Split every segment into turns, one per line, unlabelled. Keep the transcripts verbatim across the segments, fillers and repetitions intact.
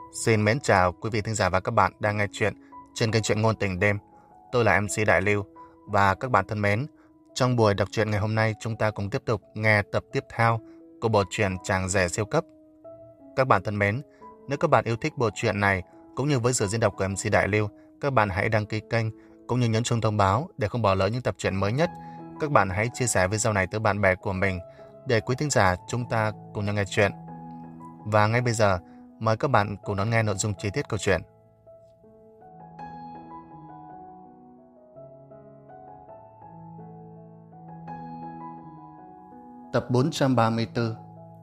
Xin mến chào quý vị thính giả và các bạn đang nghe chuyện trên kênh truyện ngôn tình đêm. Tôi là em xê Đại Lưu và các bạn thân mến, trong buổi đọc truyện ngày hôm nay chúng ta cùng tiếp tục nghe tập tiếp theo của bộ truyện Chàng rể siêu cấp. Các bạn thân mến, nếu các bạn yêu thích bộ truyện này cũng như với sự diễn đọc của em xê Đại Lưu, các bạn hãy đăng ký kênh cũng như nhấn chuông thông báo để không bỏ lỡ những tập truyện mới nhất. Các bạn hãy chia sẻ video này tới bạn bè của mình để quý thính giả chúng ta cùng nhau nghe chuyện. Và ngay bây giờ, mời các bạn cùng đón nghe nội dung chi tiết câu chuyện. Tập bốn trăm ba mươi tư.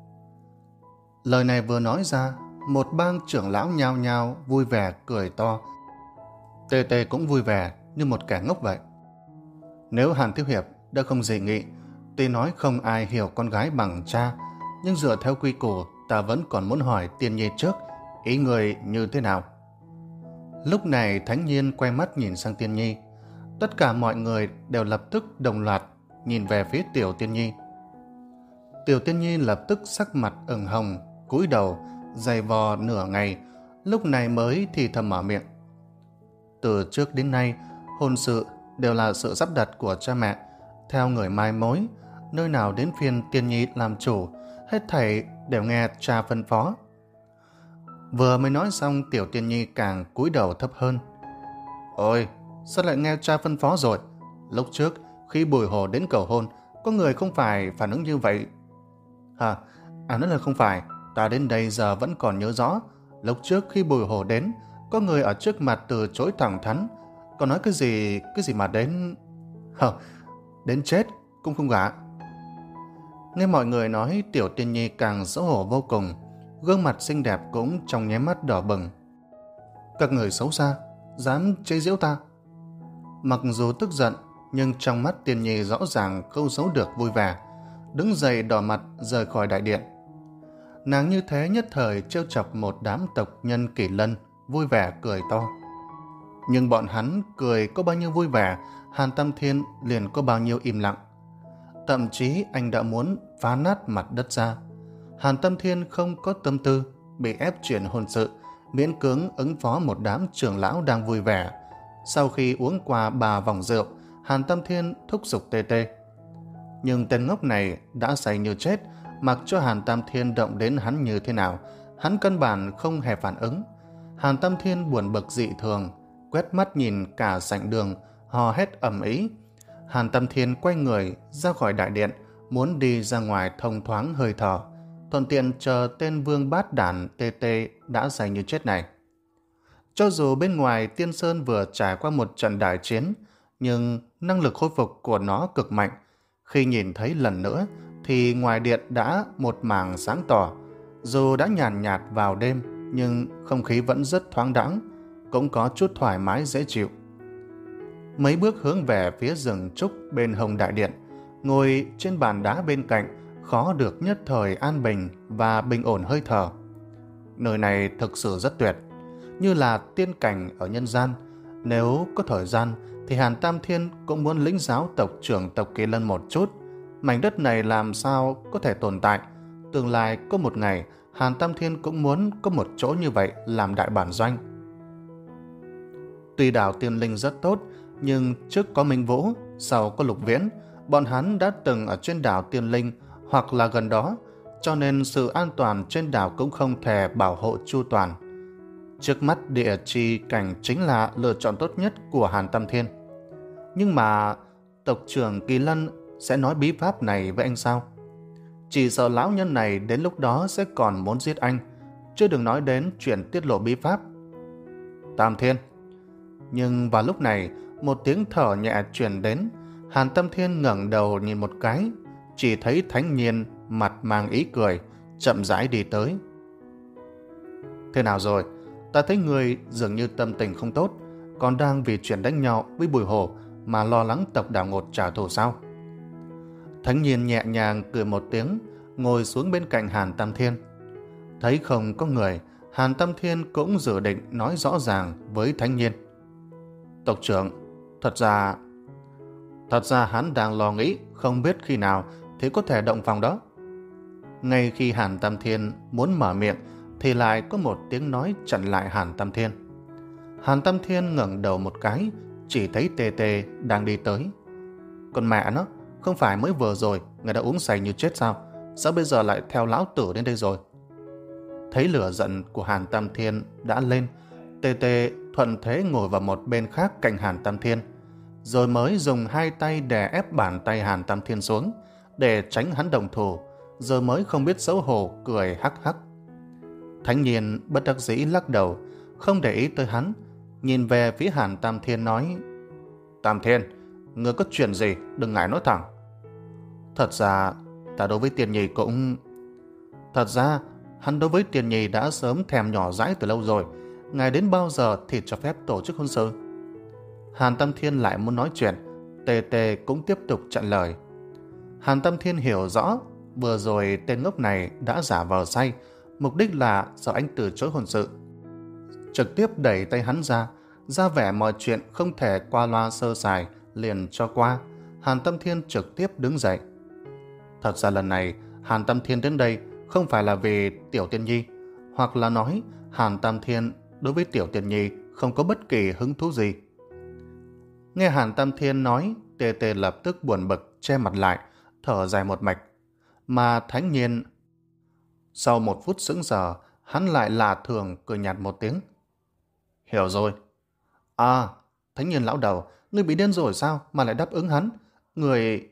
Lời này vừa nói ra, một bang trưởng lão nhao nhao vui vẻ cười to. Tê Tê cũng vui vẻ như một kẻ ngốc vậy. Nếu Hàn Thiếu Hiệp đã không dị nghị, tuy nói không ai hiểu con gái bằng cha, nhưng dựa theo quy củ ta vẫn còn muốn hỏi Tiên Nhi trước ý người như thế nào. Lúc này Thánh Nhiên quay mắt nhìn sang Tiên Nhi. Tất cả mọi người đều lập tức đồng loạt nhìn về phía Tiểu Tiên Nhi. Tiểu Tiên Nhi lập tức sắc mặt ửng hồng, cúi đầu giày vò nửa ngày, lúc này mới thì thầm mở miệng. Từ trước đến nay, hôn sự đều là sự sắp đặt của cha mẹ, theo người mai mối, nơi nào đến phiên Tiên Nhi làm chủ, hết thảy đều nghe cha phân phó. Vừa mới nói xong, Tiểu Tiên Nhi càng cúi đầu thấp hơn. Ôi, sao lại nghe cha phân phó rồi? Lúc trước, khi Bùi Hồ đến cầu hôn, có người không phải phản ứng như vậy. Hả? À, nói là không phải. Ta đến đây giờ vẫn còn nhớ rõ. Lúc trước khi Bùi Hồ đến, có người ở trước mặt từ chối thẳng thắn. Còn nói cái gì, cái gì mà đến... Hờ, đến chết cũng không gả. Nghe mọi người nói, Tiểu Tiên Nhi càng xấu hổ vô cùng, gương mặt xinh đẹp cũng trong nháy mắt đỏ bừng. Các người xấu xa, dám chế giễu ta. Mặc dù tức giận, nhưng trong mắt Tiên Nhi rõ ràng không giấu được vui vẻ, đứng dậy đỏ mặt rời khỏi đại điện. Nàng như thế nhất thời trêu chọc một đám tộc nhân Kỳ Lân, vui vẻ cười to. Nhưng bọn hắn cười có bao nhiêu vui vẻ, Hàn Tam Thiên liền có bao nhiêu im lặng. Thậm chí anh đã muốn phá nát mặt đất ra. Hàn Tam Thiên không có tâm tư, bị ép chuyển hôn sự, miễn cưỡng ứng phó một đám trưởng lão đang vui vẻ. Sau khi uống qua ba vòng rượu, Hàn Tam Thiên thúc giục Tê Tê. Nhưng tên ngốc này đã say như chết, mặc cho Hàn Tam Thiên động đến hắn như thế nào, hắn căn bản không hề phản ứng. Hàn Tam Thiên buồn bực dị thường, quét mắt nhìn cả sảnh đường, hò hét ầm ĩ. Hàn Tam Thiên quay người ra khỏi đại điện, muốn đi ra ngoài thông thoáng hơi thở, thuận tiện chờ tên vương bát đản Tê Tê đã say như chết này. Cho dù bên ngoài Tiên Sơn vừa trải qua một trận đại chiến, nhưng năng lực khôi phục của nó cực mạnh. Khi nhìn thấy lần nữa thì ngoài điện đã một mảng sáng tỏ. Dù đã nhàn nhạt vào đêm, nhưng không khí vẫn rất thoáng đãng, cũng có chút thoải mái dễ chịu. Mấy bước hướng về phía rừng trúc bên hông đại điện, ngồi trên bàn đá bên cạnh, khó được nhất thời an bình và bình ổn hơi thở. Nơi này thực sự rất tuyệt, như là tiên cảnh ở nhân gian. Nếu có thời gian thì Hàn Tam Thiên cũng muốn lĩnh giáo tộc trưởng tộc Kỳ Lân một chút. Mảnh đất này làm sao có thể tồn tại? Tương lai có một ngày Hàn Tam Thiên cũng muốn có một chỗ như vậy làm đại bản doanh. Tuy đảo Tiên Linh rất tốt, nhưng trước có Minh Vũ, sau có Lục Viễn, bọn hắn đã từng ở trên đảo Tiên Linh hoặc là gần đó, cho nên sự an toàn trên đảo cũng không thể bảo hộ chu toàn. Trước mắt địa chi cảnh chính là lựa chọn tốt nhất của Hàn Tam Thiên. Nhưng mà tộc trưởng Kỳ Lân sẽ nói bí pháp này với anh sao? Chỉ sợ lão nhân này đến lúc đó sẽ còn muốn giết anh, chưa đừng nói đến chuyện tiết lộ bí pháp. Tam Thiên. Nhưng vào lúc này, một tiếng thở nhẹ truyền đến. Hàn Tam Thiên ngẩng đầu nhìn một cái, chỉ thấy Thánh Nhiên mặt mang ý cười, chậm rãi đi tới. Thế nào rồi? Ta thấy người dường như tâm tình không tốt, còn đang vì chuyện đánh nhau với Bùi Hồ mà lo lắng tộc Đảo Ngột trả thù sao? Thánh Nhiên nhẹ nhàng cười một tiếng, ngồi xuống bên cạnh Hàn Tam Thiên. Thấy không có người, Hàn Tam Thiên cũng dự định nói rõ ràng với Thánh Nhiên. Tộc trưởng, thật ra... Thật ra hắn đang lo nghĩ không biết khi nào thì có thể động phòng đó. Ngay khi Hàn Tam Thiên muốn mở miệng thì lại có một tiếng nói chặn lại Hàn Tam Thiên. Hàn Tam Thiên ngẩng đầu một cái, chỉ thấy Tê Tê đang đi tới. Còn mẹ nó, không phải mới vừa rồi người đã uống say như chết sao? Sao bây giờ lại theo lão tử đến đây rồi? Thấy lửa giận của Hàn Tam Thiên đã lên, Tê Tê thuận thế ngồi vào một bên khác cạnh Hàn Tam Thiên, rồi mới dùng hai tay đè ép bàn tay Hàn Tam Thiên xuống để tránh hắn đồng thủ, rồi mới không biết xấu hổ cười hắc hắc. Thánh Nhiên bất đắc dĩ lắc đầu, không để ý tới hắn, nhìn về phía Hàn Tam Thiên nói: Tam Thiên, ngươi có chuyện gì đừng ngại nói thẳng. Thật ra ta đối với Tiên Nhi cũng... Thật ra hắn đối với Tiên Nhi đã sớm thèm nhỏ dãi từ lâu rồi. Ngài đến bao giờ thì cho phép tổ chức hôn sự? Hàn Tam Thiên lại muốn nói chuyện, Tê Tê cũng tiếp tục chặn lời. Hàn Tam Thiên hiểu rõ vừa rồi tên ngốc này đã giả vờ say, mục đích là sợ anh từ chối hôn sự. Trực tiếp đẩy tay hắn ra, ra vẻ mọi chuyện không thể qua loa sơ sài, liền cho qua. Hàn Tam Thiên trực tiếp đứng dậy. Thật ra lần này Hàn Tam Thiên đến đây không phải là vì Tiểu Tiên Nhi, hoặc là nói Hàn Tam Thiên đối với Tiểu Tiên Nhi không có bất kỳ hứng thú gì. Nghe Hàn Tam Thiên nói, Tê Tê lập tức buồn bực che mặt lại, thở dài một mạch. Mà Thánh Nhiên, sau một phút sững sờ, hắn lại lạ thường cười nhạt một tiếng. Hiểu rồi. À, Thánh Nhiên lão đầu, ngươi bị điên rồi sao mà lại đáp ứng hắn? Người...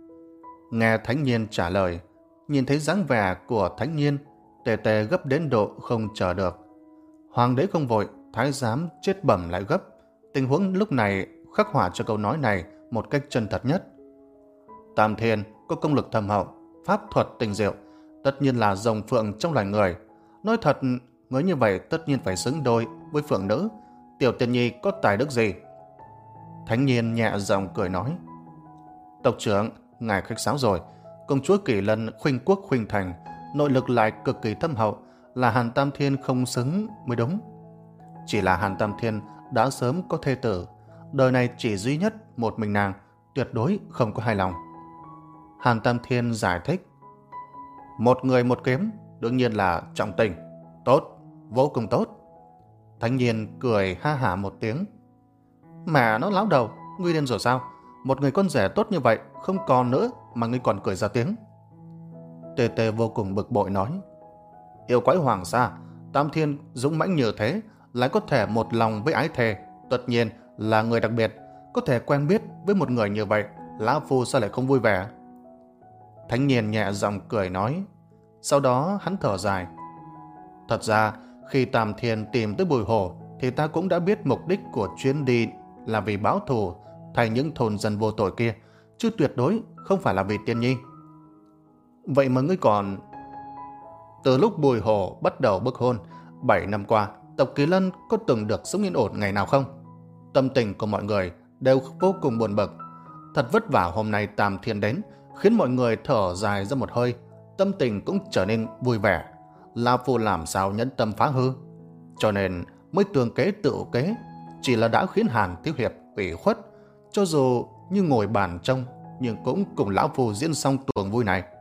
Nghe Thánh Nhiên trả lời, nhìn thấy dáng vẻ của Thánh Nhiên, Tê Tê gấp đến độ không chờ được. Hoàng đế không vội, thái giám chết bẩm lại gấp. Tình huống lúc này khắc họa cho câu nói này một cách chân thật nhất. Tam Thiên có công lực thâm hậu, pháp thuật tinh diệu, tất nhiên là rồng phượng trong loài người. Nói thật, người như vậy tất nhiên phải xứng đôi với phượng nữ. Tiểu Tiên Nhi có tài đức gì? Thánh Nhiên nhẹ giọng cười nói: Tộc trưởng, ngài khách sáo rồi. Công chúa Kỳ Lân khuynh quốc khuynh thành, nội lực lại cực kỳ thâm hậu, là Hàn Tam Thiên không xứng mới đúng. Chỉ là Hàn Tam Thiên đã sớm có thê tử, đời này chỉ duy nhất một mình nàng, tuyệt đối không có hài lòng. Hàn Tam Thiên giải thích: Một người một kiếm, đương nhiên là trọng tình. Tốt, vô cùng tốt. Thánh Nhiên cười ha hả một tiếng. Mà nó lão đầu, ngươi điên rồi sao? Một người con rể tốt như vậy không còn nữa mà ngươi còn cười ra tiếng. Tê Tê vô cùng bực bội nói: Yêu quái hoàng sa, Tam Thiên dũng mãnh như thế, lại có thể một lòng với ái thề, tất nhiên là người đặc biệt. Có thể quen biết với một người như vậy, lão phu sao lại không vui vẻ? Thánh Nhiên nhẹ giọng cười nói. Sau đó hắn thở dài: Thật ra khi Tam Thiên tìm tới Bùi Hổ thì ta cũng đã biết mục đích của chuyến đi là vì báo thù thay những thôn dân vô tội kia, chứ tuyệt đối không phải là vì Tiên Nhi. Vậy mà ngươi còn... Từ lúc Bùi Hổ bắt đầu bức hôn, bảy năm qua, tộc Kỳ Lân có từng được sống yên ổn ngày nào không? Tâm tình của mọi người đều vô cùng buồn bực. Thật vất vả hôm nay Tam Thiên đến, khiến mọi người thở dài ra một hơi, tâm tình cũng trở nên vui vẻ. La Phu làm sao nhẫn tâm phá hư, cho nên mới tường kế tự kế, chỉ là đã khiến Hàn Thiếu Hiệp ủy khuất. Cho dù như ngồi bàn trông, nhưng cũng cùng lão phu diễn xong tuồng vui này.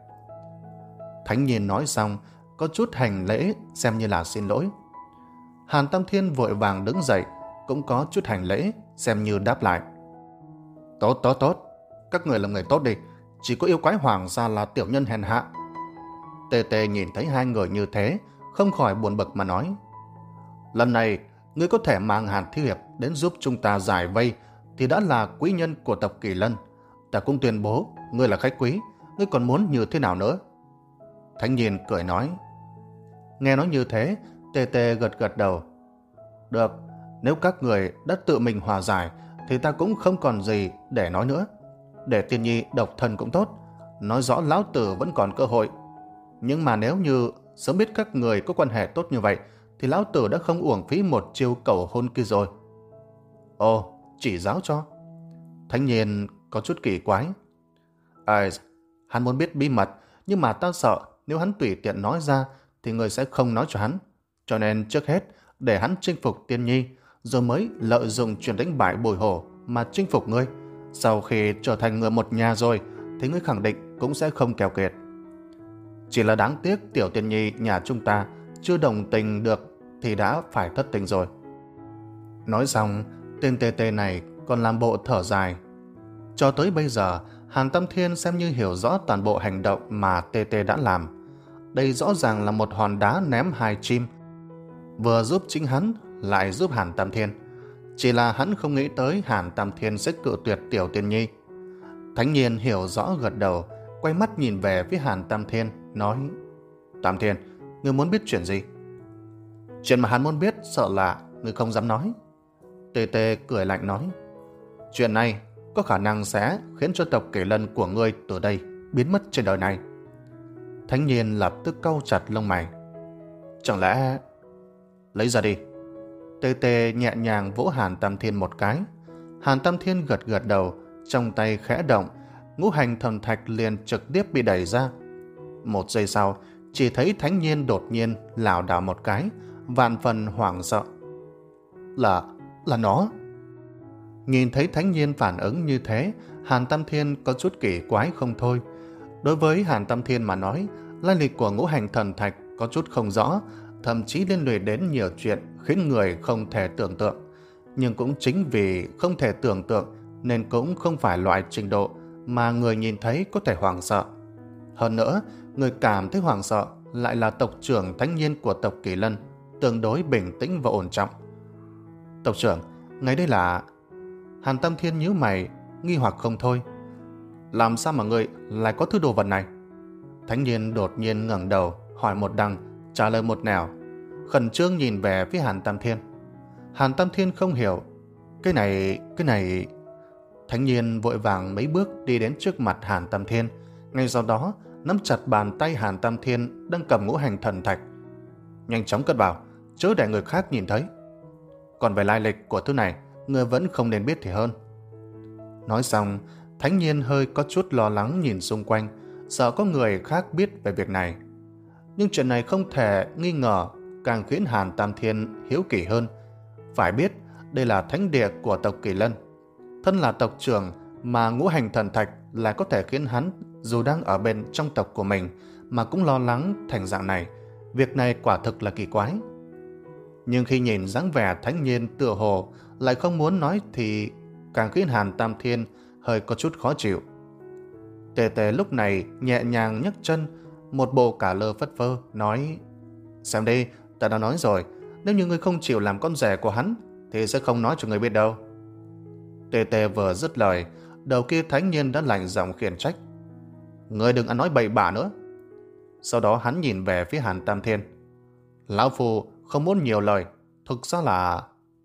Thánh Nhiên nói xong, có chút hành lễ xem như là xin lỗi. Hàn Tam Thiên vội vàng đứng dậy, cũng có chút hành lễ xem như đáp lại. Tốt, tốt, tốt, các người là người tốt đi, chỉ có yêu quái hoàng gia là tiểu nhân hèn hạ. Tê Tê nhìn thấy hai người như thế, không khỏi buồn bực mà nói: Lần này, ngươi có thể mang Hàn Thiếu Hiệp đến giúp chúng ta giải vây, thì đã là quý nhân của tộc Kỳ Lân. Ta cũng tuyên bố ngươi là khách quý, ngươi còn muốn như thế nào nữa? Thánh Nhiên cười nói. Nghe nói như thế, Tê Tê gật gật đầu. Được, nếu các người đã tự mình hòa giải thì ta cũng không còn gì để nói nữa. Để Tiên Nhi độc thân cũng tốt, nói rõ lão tử vẫn còn cơ hội. Nhưng mà nếu như sớm biết các người có quan hệ tốt như vậy thì lão tử đã không uổng phí một chiêu cầu hôn kia rồi. Ồ, chỉ giáo cho. Thánh Nhiên có chút kỳ quái. À, hắn muốn biết bí mật, nhưng mà ta sợ nếu hắn tùy tiện nói ra thì người sẽ không nói cho hắn. Cho nên trước hết để hắn chinh phục Tiên Nhi, rồi mới lợi dụng chuyện đánh bại Bùi Hổ mà chinh phục ngươi. Sau khi trở thành người một nhà rồi thì ngươi khẳng định cũng sẽ không keo kiệt. Chỉ là đáng tiếc Tiểu Tiên Nhi nhà chúng ta chưa đồng tình được thì đã phải thất tình rồi. Nói xong, tên tê tê này còn làm bộ thở dài. Cho tới bây giờ, Hàn Tam Thiên xem như hiểu rõ toàn bộ hành động mà tê tê đã làm. Đây rõ ràng là một hòn đá ném hai chim, vừa giúp chính hắn lại giúp Hàn Tam Thiên. Chỉ là hắn không nghĩ tới Hàn Tam Thiên sẽ cự tuyệt Tiểu Tiên Nhi. Thánh Nhiên hiểu rõ gật đầu, quay mắt nhìn về phía Hàn Tam Thiên, nói: Tam Thiên, ngươi muốn biết chuyện gì? Chuyện mà hắn muốn biết sợ là ngươi không dám nói. Tê tê cười lạnh nói: Chuyện này có khả năng sẽ khiến cho tộc Kỷ Lân của ngươi từ đây biến mất trên đời này. Thánh Nhiên lập tức cau chặt lông mày. Chẳng lẽ... Lấy ra đi. Tê tê nhẹ nhàng vỗ Hàn Tam Thiên một cái. Hàn Tam Thiên gật gật đầu, trong tay khẽ động, ngũ hành thần thạch liền trực tiếp bị đẩy ra. Một giây sau, chỉ thấy Thánh Nhiên đột nhiên lảo đảo một cái, vạn phần hoảng sợ. Là... là nó. Nhìn thấy Thánh Nhiên phản ứng như thế, Hàn Tam Thiên có chút kỳ quái không thôi. Đối với Hàn Tam Thiên mà nói, lai lịch của ngũ hành thần thạch có chút không rõ, thậm chí liên lụy đến nhiều chuyện khiến người không thể tưởng tượng. Nhưng cũng chính vì không thể tưởng tượng nên cũng không phải loại trình độ mà người nhìn thấy có thể hoảng sợ. Hơn nữa, người cảm thấy hoảng sợ lại là tộc trưởng Thánh Nhiên của tộc Kỷ Lân, tương đối bình tĩnh và ổn trọng. Tộc trưởng, ngay đây là... Hàn Tam Thiên nhíu mày, nghi hoặc không thôi. Làm sao mà ngươi lại có thứ đồ vật này? Thánh Nhiên đột nhiên ngẩng đầu, hỏi một đằng, trả lời một nẻo, khẩn trương nhìn về phía Hàn Tam Thiên. Hàn Tam Thiên không hiểu. Cái này, cái này... Thánh Nhiên vội vàng mấy bước đi đến trước mặt Hàn Tam Thiên, ngay sau đó nắm chặt bàn tay Hàn Tam Thiên đang cầm ngũ hành thần thạch. Nhanh chóng cất vào, chớ để người khác nhìn thấy. Còn về lai lịch của thứ này, người vẫn không nên biết thì hơn. Nói xong, Thánh Nhiên hơi có chút lo lắng nhìn xung quanh, sợ có người khác biết về việc này. Nhưng chuyện này không thể nghi ngờ, càng khiến Hàn Tam Thiên hiếu kỳ hơn. Phải biết, đây là thánh địa của tộc Kỷ Lân. Thân là tộc trưởng mà ngũ hành thần thạch lại có thể khiến hắn, dù đang ở bên trong tộc của mình, mà cũng lo lắng thành dạng này. Việc này quả thực là kỳ quái. Nhưng khi nhìn dáng vẻ Thánh Nhiên tựa hồ lại không muốn nói thì càng khiến Hàn Tam Thiên hơi có chút khó chịu. Tề Tề lúc này nhẹ nhàng nhấc chân, một bộ cả lơ phất phơ, nói: Xem đi, ta đã nói rồi, nếu như ngươi không chịu làm con rể của hắn thì sẽ không nói cho ngươi biết đâu. Tề Tề vừa dứt lời, đầu kia Thánh Nhiên đã lạnh giọng khiển trách: Ngươi đừng ăn nói bậy bạ nữa. Sau đó hắn nhìn về phía Hàn Tam Thiên: Lão Phu không muốn nhiều lời, thực ra là...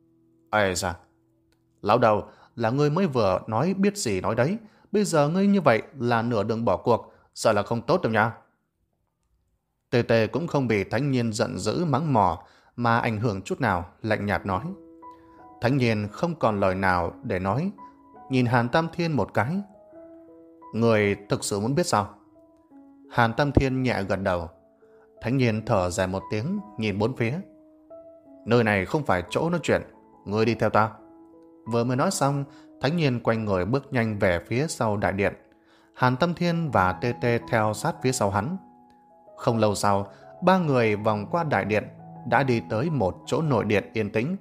Ê ra, lão đầu, là ngươi mới vừa nói biết gì nói đấy, bây giờ ngươi như vậy là nửa đường bỏ cuộc, sợ là không tốt đâu nha. Tề Tề cũng không bị Thánh Nhiên giận dữ mắng mỏ mà ảnh hưởng chút nào, lạnh nhạt nói. Thánh Nhiên không còn lời nào để nói, nhìn Hàn Tam Thiên một cái. Người thực sự muốn biết sao? Hàn Tam Thiên nhẹ gật đầu. Thánh Nhiên thở dài một tiếng, nhìn bốn phía. Nơi này không phải chỗ nói chuyện, ngươi đi theo ta. Vừa mới nói xong, Thánh Nhiên quay người bước nhanh về phía sau đại điện. Hàn Tam Thiên và Tê Tê theo sát phía sau hắn. Không lâu sau, ba người vòng qua đại điện, đã đi tới một chỗ nội điện yên tĩnh.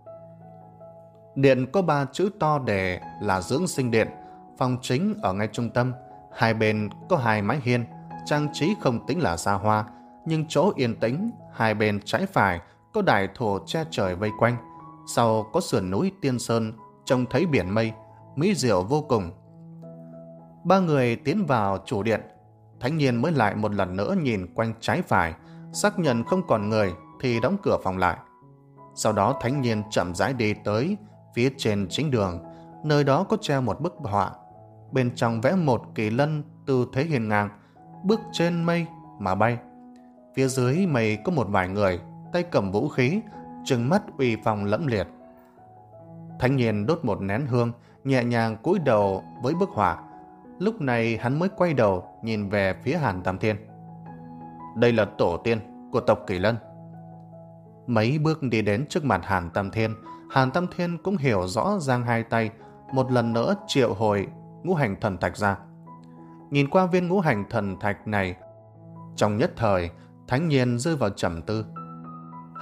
Điện có ba chữ to đề là dưỡng sinh điện, phòng chính ở ngay trung tâm, hai bên có hai mái hiên, trang trí không tính là xa hoa, nhưng chỗ yên tĩnh, hai bên trái phải có đài thổ che trời vây quanh, sau có sườn núi Tiên Sơn, trông thấy biển mây, mỹ diệu vô cùng. Ba người tiến vào chủ điện, Thánh Nhiên mới lại một lần nữa nhìn quanh trái phải, xác nhận không còn người thì đóng cửa phòng lại. Sau đó Thánh Nhiên chậm rãi đi tới phía trên chính đường, nơi đó có treo một bức họa, bên trong vẽ một kỳ lân tư thế hiên ngang, bước trên mây mà bay. Phía dưới mây có một vài người tay cầm vũ khí, trừng mắt uy phong lẫm liệt. Thánh Nhiên đốt một nén hương, nhẹ nhàng cúi đầu với bức họa. Lúc này hắn mới quay đầu nhìn về phía Hàn Tam Thiên. Đây là tổ tiên của tộc Kỷ Lân. Mấy bước đi đến trước mặt Hàn Tam Thiên, Hàn Tam Thiên cũng hiểu rõ, giang hai tay, một lần nữa triệu hồi ngũ hành thần thạch ra. Nhìn qua viên ngũ hành thần thạch này, trong nhất thời, Thánh Nhiên rơi vào trầm tư.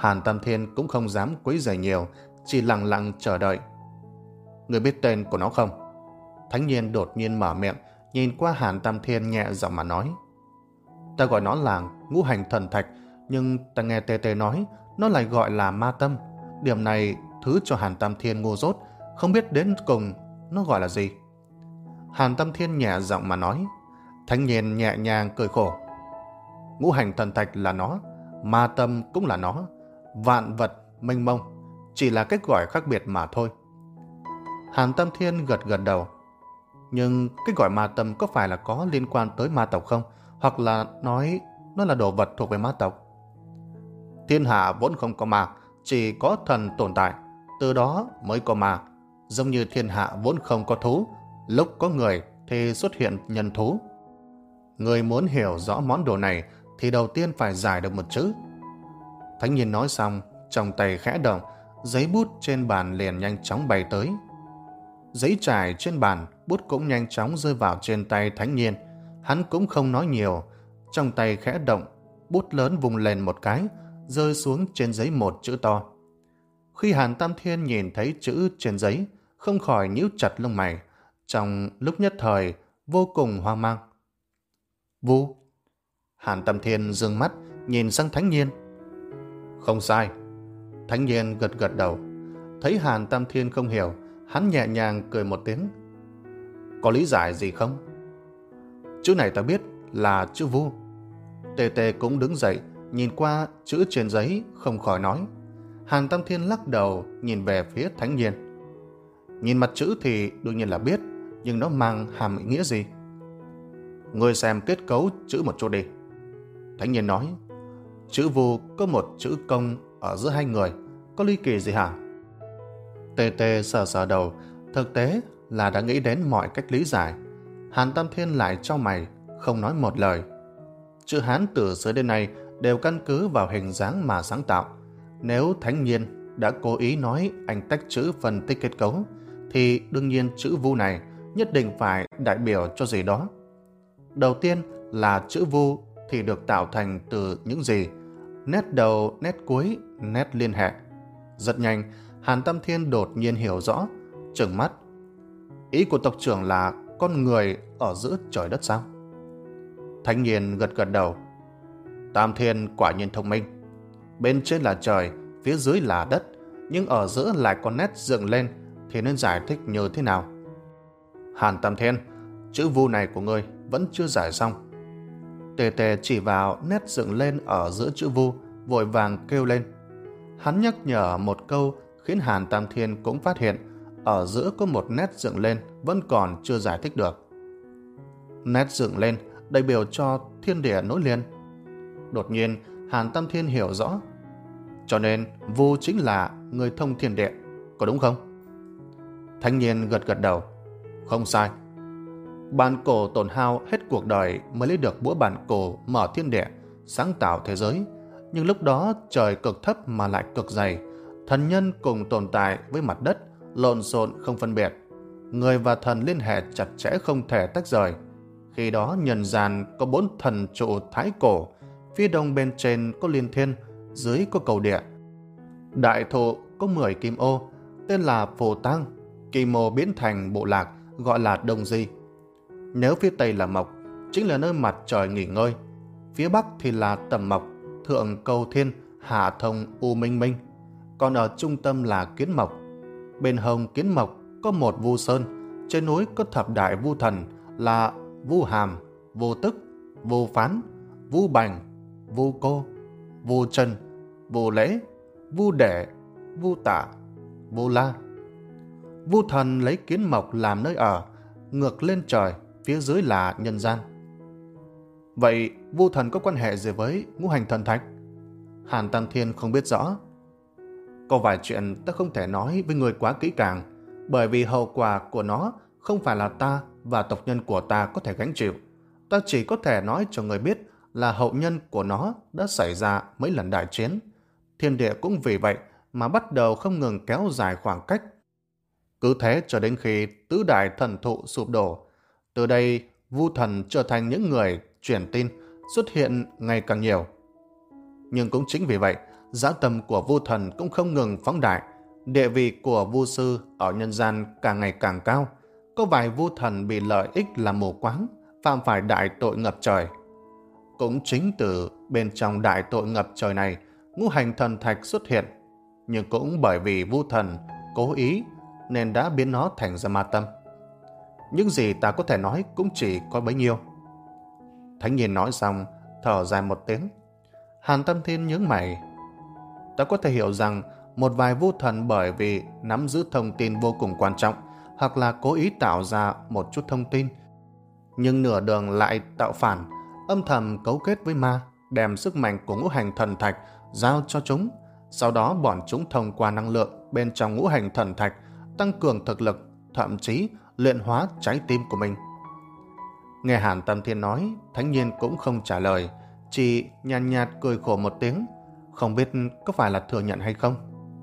Hàn Tam Thiên cũng không dám quấy rầy nhiều, chỉ lặng lặng chờ đợi. Người biết tên của nó không? Thánh Nhiên đột nhiên mở miệng, nhìn qua Hàn Tam Thiên nhẹ giọng mà nói. Ta gọi nó là ngũ hành thần thạch, nhưng ta nghe Tê Tê nói nó lại gọi là ma tâm. Điểm này thứ cho Hàn Tam Thiên ngu dốt, không biết đến cùng nó gọi là gì. Hàn Tam Thiên nhẹ giọng mà nói. Thánh Nhiên nhẹ nhàng cười khổ. Ngũ hành thần thạch là nó, ma tâm cũng là nó, vạn vật mênh mông, chỉ là cách gọi khác biệt mà thôi. Hàn Tam Thiên gật gật đầu. Nhưng cách gọi ma tâm có phải là có liên quan tới ma tộc không? Hoặc là nói nó là đồ vật thuộc về ma tộc? Thiên hạ vốn không có ma, chỉ có thần tồn tại, từ đó mới có ma. Giống như thiên hạ vốn không có thú, lúc có người thì xuất hiện nhân thú. Người muốn hiểu rõ món đồ này thì đầu tiên phải giải được một chữ. Thánh Nhiên nói xong, trong tay khẽ động, giấy bút trên bàn liền nhanh chóng bay tới. Giấy trải trên bàn, bút cũng nhanh chóng rơi vào trên tay Thánh Nhiên. Hắn cũng không nói nhiều, trong tay khẽ động, bút lớn vùng lên một cái, rơi xuống trên giấy một chữ to. Khi Hàn Tam Thiên nhìn thấy chữ trên giấy, không khỏi nhíu chặt lông mày, trong lúc nhất thời vô cùng hoang mang. Vu. Hàn Tam Thiên dương mắt nhìn sang Thánh Nhiên. Không sai. Thánh Nhiên gật gật đầu. Thấy Hàn Tam Thiên không hiểu, hắn nhẹ nhàng cười một tiếng. Có lý giải gì không? Chữ này ta biết là chữ Vu. Tê Tê cũng đứng dậy, nhìn qua chữ trên giấy, không khỏi nói. Hàn Tam Thiên lắc đầu, nhìn về phía Thánh Nhiên. Nhìn mặt chữ thì đương nhiên là biết, nhưng nó mang hàm ý nghĩa gì? Ngươi xem kết cấu chữ một chút đi. Thánh Nhiên nói. Chữ Vu có một chữ công ở giữa hai người, có ly kỳ gì hả? Tê Tê sờ sờ đầu, thực tế là đã nghĩ đến mọi cách lý giải. Hàn Tam Thiên lại chau mày, không nói một lời. Chữ Hán từ xưa đến nay đều căn cứ vào hình dáng mà sáng tạo. Nếu Thánh Nhiên đã cố ý nói anh tách chữ phân tích kết cấu, thì đương nhiên chữ Vu này nhất định phải đại biểu cho gì đó. Đầu tiên là chữ Vu thì được tạo thành từ những gì? Nét đầu, nét cuối, nét liên hệ. Rất nhanh, Hàn Tam Thiên đột nhiên hiểu rõ, trừng mắt. Ý của tộc trưởng là con người ở giữa trời đất sao? Thánh Nhiên gật gật đầu. Tam Thiên quả nhiên thông minh. Bên trên là trời, phía dưới là đất, nhưng ở giữa lại có nét dựng lên, thì nên giải thích như thế nào? Hàn Tam Thiên, chữ Vu này của ngươi vẫn chưa giải xong. Tề Tề chỉ vào nét dựng lên ở giữa chữ Vu, vội vàng kêu lên. Hắn nhắc nhở một câu khiến Hàn Tam Thiên cũng phát hiện ở giữa có một nét dựng lên vẫn còn chưa giải thích được. Nét dựng lên đại biểu cho thiên địa nối liền. Đột nhiên Hàn Tam Thiên hiểu rõ. Cho nên Vu chính là người thông thiên địa, có đúng không? Thánh Nhiên gật gật đầu. Không sai. Bản cổ tổn hao hết cuộc đời mới lấy được búa bản cổ mở thiên địa, sáng tạo thế giới. Nhưng lúc đó trời cực thấp mà lại cực dày, thần nhân cùng tồn tại với mặt đất, lộn xộn không phân biệt. Người và thần liên hệ chặt chẽ không thể tách rời. Khi đó nhân gian có bốn thần trụ thái cổ, phía đông bên trên có liên thiên, dưới có cầu địa. Đại thụ có mười kim ô, tên là Phù Tăng, kim ô biến thành bộ lạc gọi là Đông Di. Nếu phía tây là mộc, chính là nơi mặt trời nghỉ ngơi. Phía bắc thì là Tầm Mộc, thượng cầu thiên, hạ thông u minh minh. Còn ở trung tâm là Kiến Mộc. Bên hông Kiến Mộc có một Vu Sơn, trên núi có thập đại Vu thần là Vu Hàm, Vu Tức, Vu Phán, Vu Bành, Vu Cô, Vu Trần, Vu Lễ, Vu Đệ, Vu Tả, Vu La. Vu thần lấy Kiến Mộc làm nơi ở, ngược lên trời, phía dưới là nhân gian. Vậy Vu thần có quan hệ gì với ngũ hành thần thạch? Hàn Tam Thiên không biết rõ. Có vài chuyện ta không thể nói với người quá kỹ càng, bởi vì hậu quả của nó không phải là ta và tộc nhân của ta có thể gánh chịu. Ta chỉ có thể nói cho người biết là hậu nhân của nó đã xảy ra mấy lần đại chiến. Thiên địa cũng vì vậy mà bắt đầu không ngừng kéo dài khoảng cách. Cứ thế cho đến khi tứ đại thần thụ sụp đổ. Từ đây, Vu thần trở thành những người truyền tin xuất hiện ngày càng nhiều. Nhưng cũng chính vì vậy, dã tâm của Vu Thần cũng không ngừng phóng đại. Địa vị của Vu Sư ở nhân gian càng ngày càng cao. Có vài Vu Thần bị lợi ích làm mù quáng, phạm phải đại tội ngập trời. Cũng chính từ bên trong đại tội ngập trời này, ngũ hành thần thạch xuất hiện. Nhưng cũng bởi vì Vu Thần cố ý nên đã biến nó thành ra ma tâm. Những gì ta có thể nói cũng chỉ có bấy nhiêu. Thánh Nhiên nói xong, thở dài một tiếng. Hàn Tâm Thiên nhướng mày. Ta có thể hiểu rằng một vài Vu Thần bởi vì nắm giữ thông tin vô cùng quan trọng hoặc là cố ý tạo ra một chút thông tin, nhưng nửa đường lại tạo phản, âm thầm cấu kết với ma, đem sức mạnh của ngũ hành thần thạch giao cho chúng. Sau đó bọn chúng thông qua năng lượng bên trong ngũ hành thần thạch tăng cường thực lực, thậm chí luyện hóa trái tim của mình. Nghe Hàn Tâm Thiên nói, Thánh Nhiên cũng không trả lời, chỉ nhàn nhạt, nhạt cười khổ một tiếng, không biết có phải là thừa nhận hay không.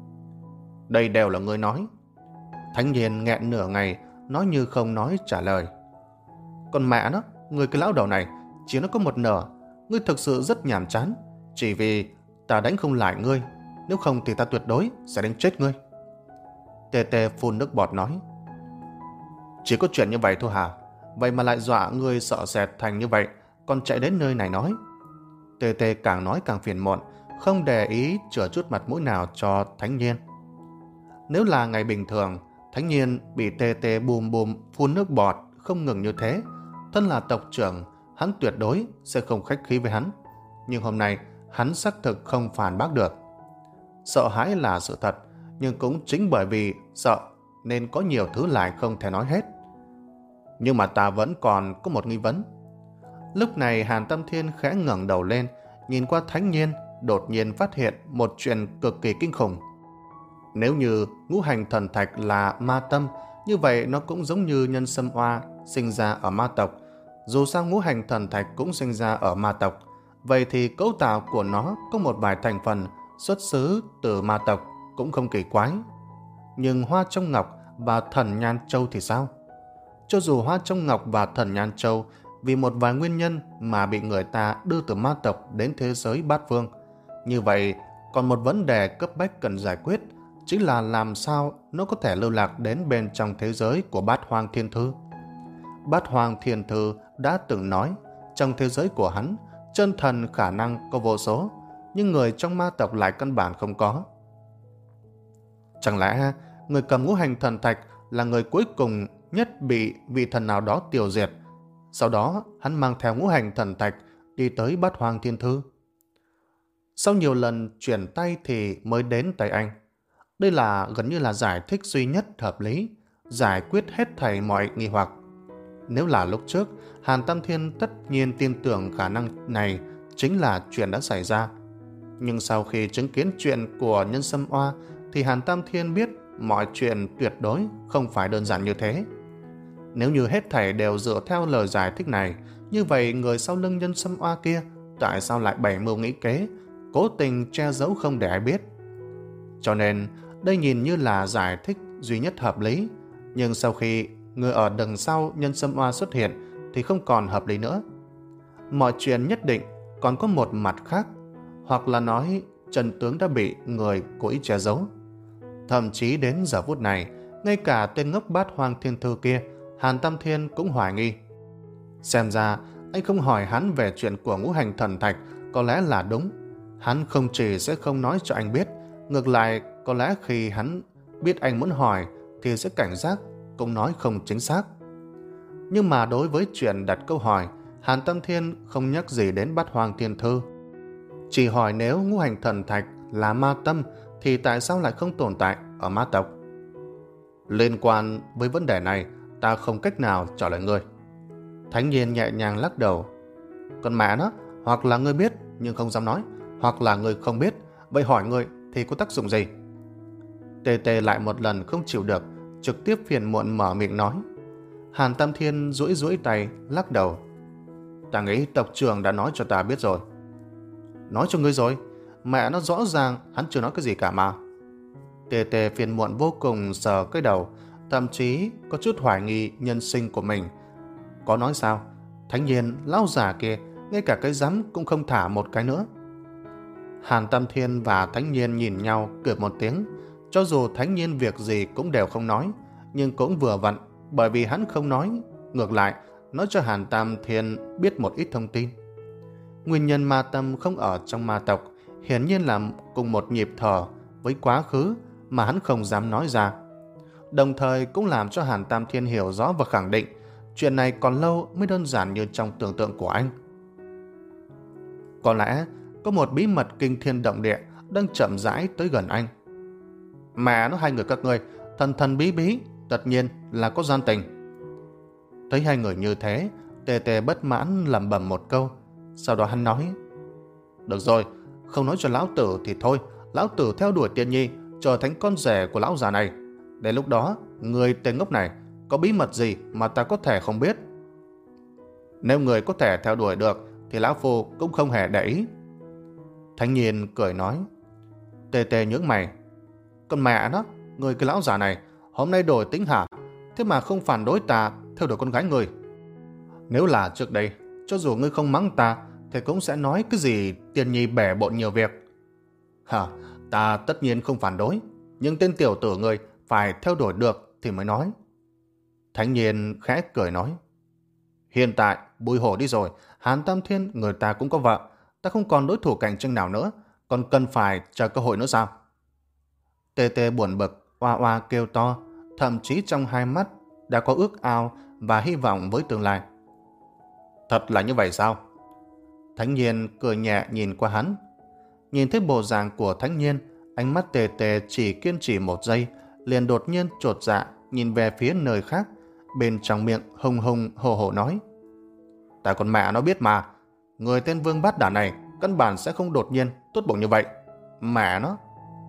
Đây đều là ngươi nói. Thánh Nhiên nghẹn nửa ngày, nói như không nói trả lời. Còn mẹ nó, người cái lão đầu này, chỉ nó có một nửa, ngươi thực sự rất nhàm chán, chỉ vì ta đánh không lại ngươi, nếu không thì ta tuyệt đối sẽ đánh chết ngươi. Tê Tê phun nước bọt nói. Chỉ có chuyện như vậy thôi hả? Vậy mà lại dọa ngươi sợ sệt thành như vậy, còn chạy đến nơi này nói. Tê Tê càng nói càng phiền muộn, không để ý chừa chút mặt mũi nào cho Thánh Nhiên. Nếu là ngày bình thường, Thánh Nhiên bị Tê Tê bùm bùm phun nước bọt không ngừng như thế, thân là tộc trưởng, hắn tuyệt đối sẽ không khách khí với hắn. Nhưng hôm nay, hắn xác thực không phản bác được. Sợ hãi là sự thật, nhưng cũng chính bởi vì sợ nên có nhiều thứ lại không thể nói hết. Nhưng mà ta vẫn còn có một nghi vấn. Lúc này Hàn Tâm Thiên khẽ ngẩng đầu lên, nhìn qua Thánh Nhiên, đột nhiên phát hiện một chuyện cực kỳ kinh khủng. Nếu như ngũ hành thần thạch là ma tâm, như vậy nó cũng giống như nhân sâm oa sinh ra ở ma tộc. Dù sao ngũ hành thần thạch cũng sinh ra ở ma tộc, vậy thì cấu tạo của nó có một vài thành phần xuất xứ từ ma tộc cũng không kỳ quái. Nhưng Hoa Trong Ngọc và Thần Nhan Châu thì sao? Cho dù Hoa Trong Ngọc và Thần Nhan Châu vì một vài nguyên nhân mà bị người ta đưa từ ma tộc đến thế giới bát phương, như vậy còn một vấn đề cấp bách cần giải quyết chính là làm sao nó có thể lưu lạc đến bên trong thế giới của Bát Hoang Thiên Thư. Bát Hoang Thiên Thư đã từng nói, trong thế giới của hắn, chân thần khả năng có vô số, nhưng người trong ma tộc lại căn bản không có. Chẳng lẽ người cầm ngũ hành thần thạch là người cuối cùng nhất bị vị thần nào đó tiêu diệt, sau đó hắn mang theo ngũ hành thần thạch đi tới Bát Hoang Thiên Thư? Sau nhiều lần chuyển tay thì mới đến tay anh. Đây là gần như là giải thích duy nhất hợp lý, giải quyết hết thảy mọi nghi hoặc. Nếu là lúc trước, Hàn Tam Thiên tất nhiên tin tưởng khả năng này chính là chuyện đã xảy ra. Nhưng sau khi chứng kiến chuyện của nhân sâm oa, thì Hàn Tam Thiên biết mọi chuyện tuyệt đối không phải đơn giản như thế. Nếu như hết thảy đều dựa theo lời giải thích này, như vậy người sau lưng nhân sâm oa kia tại sao lại bày mưu nghĩ kế, cố tình che giấu không để ai biết? Cho nên, đây nhìn như là giải thích duy nhất hợp lý, nhưng sau khi người ở đằng sau nhân sâm oa xuất hiện thì không còn hợp lý nữa. Mọi chuyện nhất định còn có một mặt khác, hoặc là nói chân tướng đã bị người cố ý che giấu. Thậm chí đến giờ phút này, ngay cả tên ngốc Bát Hoang Thiên Thư kia, Hàn Tam Thiên cũng hoài nghi. Xem ra, anh không hỏi hắn về chuyện của ngũ hành thần thạch có lẽ là đúng. Hắn không chỉ sẽ không nói cho anh biết, ngược lại có lẽ khi hắn biết anh muốn hỏi thì sẽ cảnh giác, cũng nói không chính xác. Nhưng mà đối với chuyện đặt câu hỏi, Hàn Tam Thiên không nhắc gì đến Bát Hoang Thiên Thư. Chỉ hỏi nếu ngũ hành thần thạch là ma tâm thì tại sao lại không tồn tại ở ma tộc? Liên quan với vấn đề này, ta không cách nào trả lời ngươi. Thánh Nhiên nhẹ nhàng lắc đầu. Còn mẹ nó, hoặc là ngươi biết nhưng không dám nói, hoặc là ngươi không biết, vậy hỏi ngươi thì có tác dụng gì? Tê Tê lại một lần không chịu được, trực tiếp phiền muộn mở miệng nói. Hàn Tam Thiên duỗi duỗi tay, lắc đầu. Ta nghĩ tộc trưởng đã nói cho ta biết rồi. Nói cho ngươi rồi? Mẹ nó rõ ràng hắn chưa nói cái gì cả mà. Tê Tê phiền muộn vô cùng sờ cái đầu, thậm chí có chút hoài nghi nhân sinh của mình. Có nói sao? Thánh Nhiên lão già kia ngay cả cái rắm cũng không thả một cái nữa. Hàn Tam Thiên và Thánh Nhiên nhìn nhau cười một tiếng. Cho dù Thánh Nhiên việc gì cũng đều không nói, nhưng cũng vừa vặn, bởi vì hắn không nói, ngược lại nói cho Hàn Tam Thiên biết một ít thông tin. Nguyên nhân ma tâm không ở trong ma tộc hiển nhiên là cùng một nhịp thở với quá khứ mà hắn không dám nói ra. Đồng thời cũng làm cho Hàn Tam Thiên hiểu rõ và khẳng định chuyện này còn lâu mới đơn giản như trong tưởng tượng của anh. Có lẽ có một bí mật kinh thiên động địa đang chậm rãi tới gần anh. Mà nó hai người các ngươi thần thần bí bí, tất nhiên là có gian tình. Thấy hai người như thế, Tề Tề bất mãn lẩm bẩm một câu. Sau đó hắn nói: được rồi, không nói cho lão tử thì thôi. Lão tử theo đuổi Tiên Nhi, trở thành con rể của lão già này. Đến lúc đó, người tên ngốc này có bí mật gì mà ta có thể không biết? Nếu người có thể theo đuổi được thì lão phu cũng không hề để ý. Thánh Nhiên cười nói. Tề Tề nhướng mày. Con mẹ nó, người cái lão già này hôm nay đổi tính hả? Thế mà không phản đối ta theo đuổi con gái người. Nếu là trước đây, cho dù ngươi không mắng ta thì cũng sẽ nói cái gì Tiên Nhi bể bộn nhiều việc. Hả, ta tất nhiên không phản đối, nhưng tên tiểu tử ngươi phải theo đuổi được thì mới nói. Thánh Nhiên khẽ cười nói. Hiện tại Bùi Hổ đi rồi, Hàn Tam Thiên người ta cũng có vợ, ta không còn đối thủ cạnh tranh nào nữa, còn cần phải chờ cơ hội nữa sao? Tê Tê buồn bực, oa oa kêu to, thậm chí trong hai mắt đã có ước ao và hy vọng với tương lai. Thật là như vậy sao? Thánh Nhiên cười nhẹ nhìn qua hắn. Nhìn thấy bộ dạng của Thánh Nhiên, ánh mắt Tề Tề chỉ kiên trì một giây, liền đột nhiên chột dạ nhìn về phía nơi khác, bên trong miệng hùng hùng hồ hồ nói. Tại con mẹ nó biết mà, người tên Vương Bát Đản này căn bản sẽ không đột nhiên tốt bụng như vậy. Mẹ nó.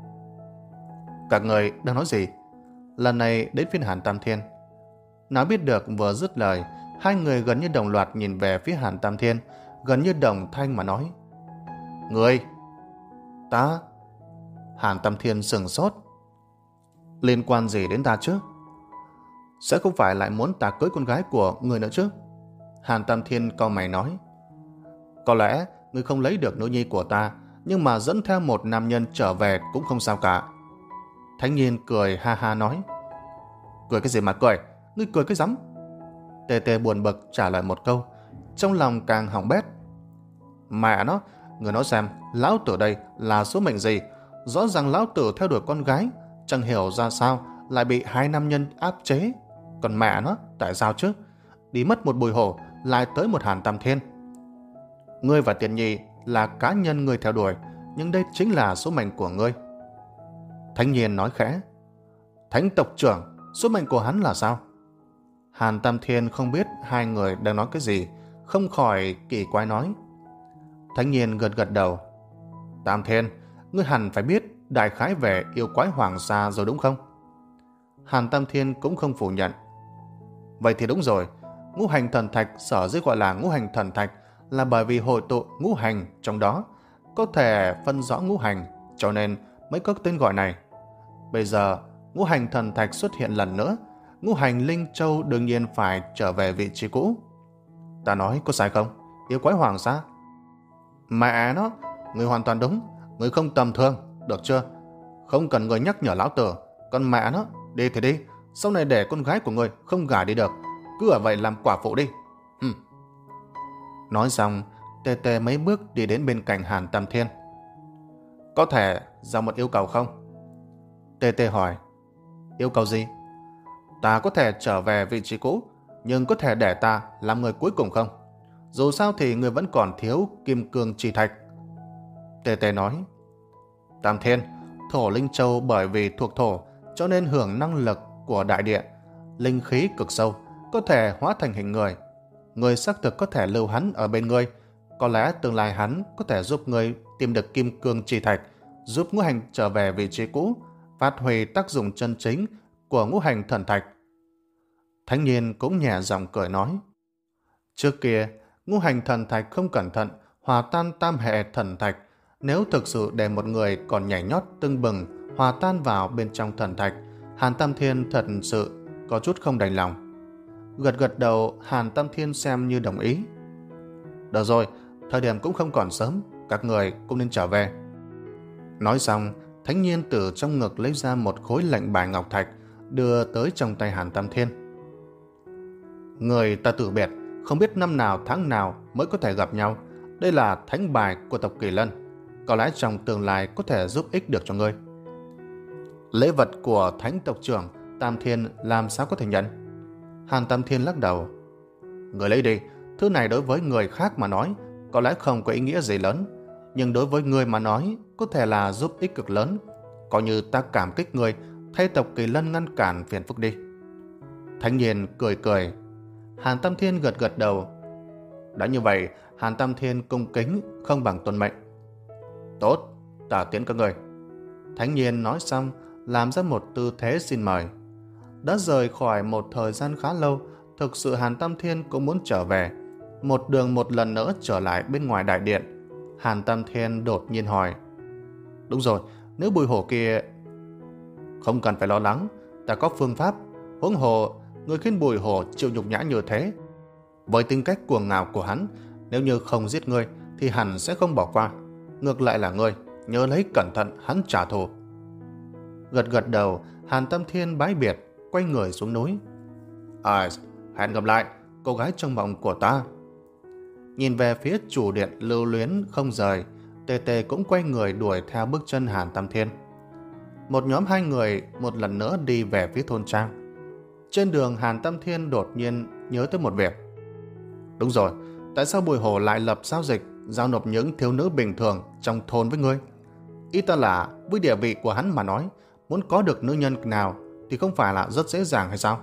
Các người đang nói gì? Lần này đến phiên Hàn Tam Thiên. Nó biết được vừa dứt lời, hai người gần như đồng loạt nhìn về phía Hàn Tam Thiên, gần như đồng thanh mà nói. Người? Ta? Hàn Tam Thiên sừng sốt. Liên quan gì đến ta chứ? Sẽ không phải lại muốn ta cưới con gái của người nữa chứ? Hàn Tam Thiên cau mày nói. Có lẽ ngươi không lấy được nữ nhi của ta, nhưng mà dẫn theo một nam nhân trở về cũng không sao cả. Thánh Nhiên cười ha ha nói. Cười cái gì mà cười? Ngươi cười cái rắm? Tê Tê buồn bực trả lời một câu, trong lòng càng hỏng bét. Mẹ nó, người nói xem, lão tử đây là số mệnh gì? Rõ ràng lão tử theo đuổi con gái, chẳng hiểu ra sao lại bị hai nam nhân áp chế. Còn mẹ nó, tại sao chứ? Đi mất một Bùi Hổ, lại tới một Hàn Tam Thiên. Ngươi và Tiên Nhi là cá nhân ngươi theo đuổi, nhưng đây chính là số mệnh của ngươi. Thánh Nhiên nói khẽ. Thánh tộc trưởng, số mệnh của hắn là sao? Hàn Tam Thiên không biết hai người đang nói cái gì, không khỏi kỳ quái nói. Thánh Nhiên gật gật đầu. Tam Thiên, ngươi hẳn phải biết đại khái về yêu quái Hoàng Sa rồi đúng không? Hàn Tam Thiên cũng không phủ nhận. Vậy thì đúng rồi, ngũ hành thần thạch sở dĩ gọi là ngũ hành thần thạch là bởi vì hội tụ ngũ hành trong đó, có thể phân rõ ngũ hành, cho nên mới có tên gọi này. Bây giờ ngũ hành thần thạch xuất hiện lần nữa, ngũ hành linh châu đương nhiên phải trở về vị trí cũ. Ta nói có sai không? Yêu quái Hoàng Sa? Mẹ nó, người hoàn toàn đúng, người không tầm thường, được chưa? Không cần người nhắc nhở lão tử, còn mẹ nó, đi thì đi, sau này để con gái của người không gả đi được, cứ ở vậy làm quả phụ đi. Hừm. Nói xong, Tê Tê mấy bước đi đến bên cạnh Hàn Tam Thiên. Có thể ra một yêu cầu không? Tê Tê hỏi. Yêu cầu gì? Ta có thể trở về vị trí cũ, nhưng có thể để ta làm người cuối cùng không? Dù sao thì người vẫn còn thiếu kim cương chi thạch. Tê Tê nói. Tam Thiên, thổ linh châu bởi vì thuộc thổ cho nên hưởng năng lực của đại địa, linh khí cực sâu, có thể hóa thành hình người. Người xác thực có thể lưu hắn ở bên ngươi, có lẽ tương lai hắn có thể giúp ngươi tìm được kim cương chi thạch, giúp ngũ hành trở về vị trí cũ, phát huy tác dụng chân chính của ngũ hành thần thạch. Thánh Nhiên cũng nhẹ giọng cười nói. Trước kia, ngũ hành thần thạch không cẩn thận hòa tan tam hệ thần thạch, nếu thực sự để một người còn nhảy nhót tưng bừng hòa tan vào bên trong thần thạch, Hàn Tam Thiên thật sự có chút không đành lòng. Gật gật đầu, Hàn Tam Thiên xem như đồng ý. Được rồi, thời điểm cũng không còn sớm, các người cũng nên trở về. Nói xong, Thánh Nhiên từ trong ngực lấy ra một khối lệnh bài ngọc thạch, đưa tới trong tay Hàn Tam Thiên. Người ta từ biệt, không biết năm nào tháng nào mới có thể gặp nhau. Đây là thánh bài của tộc Kỳ Lân, có lẽ trong tương lai có thể giúp ích được cho ngươi. Lễ vật của thánh tộc trưởng Tam Thiên làm sao có thể nhận? Hàn Tam Thiên lắc đầu. Người lấy đi, thứ này đối với người khác mà nói có lẽ không có ý nghĩa gì lớn, nhưng đối với ngươi mà nói có thể là giúp ích cực lớn. Coi như ta cảm kích ngươi thay tộc Kỳ Lân ngăn cản phiền phức đi. Thánh Nhiên cười cười. Hàn Tam Thiên gật gật đầu. Đã như vậy, Hàn Tam Thiên cung kính không bằng tuân mệnh. Tốt, ta tiễn các người. Thánh Nhiên nói xong, làm ra một tư thế xin mời. Đã rời khỏi một thời gian khá lâu, thực sự Hàn Tam Thiên cũng muốn trở về. Một đường một lần nữa trở lại bên ngoài đại điện, Hàn Tam Thiên đột nhiên hỏi. Đúng rồi, nếu Bùi Hổ kia... Không cần phải lo lắng, ta có phương pháp. Huống hồ, người khiến Bùi Hổ chịu nhục nhã như thế. Với tính cách cuồng ngạo của hắn, nếu như không giết ngươi thì hắn sẽ không bỏ qua. Ngược lại là ngươi, nhớ lấy cẩn thận hắn trả thù. Gật gật đầu, Hàn Tam Thiên bái biệt, quay người xuống núi. À, hẹn gặp lại, cô gái trong mộng của ta. Nhìn về phía chủ điện lưu luyến không rời, Tê Tê cũng quay người đuổi theo bước chân Hàn Tam Thiên. Một nhóm hai người một lần nữa đi về phía thôn trang. Trên đường, Hàn Tam Thiên đột nhiên nhớ tới một việc. Đúng rồi, tại sao Bùi Hổ lại lập giao dịch giao nộp những thiếu nữ bình thường trong thôn với ngươi? Ý ta là với địa vị của hắn mà nói, muốn có được nữ nhân nào thì không phải là rất dễ dàng hay sao?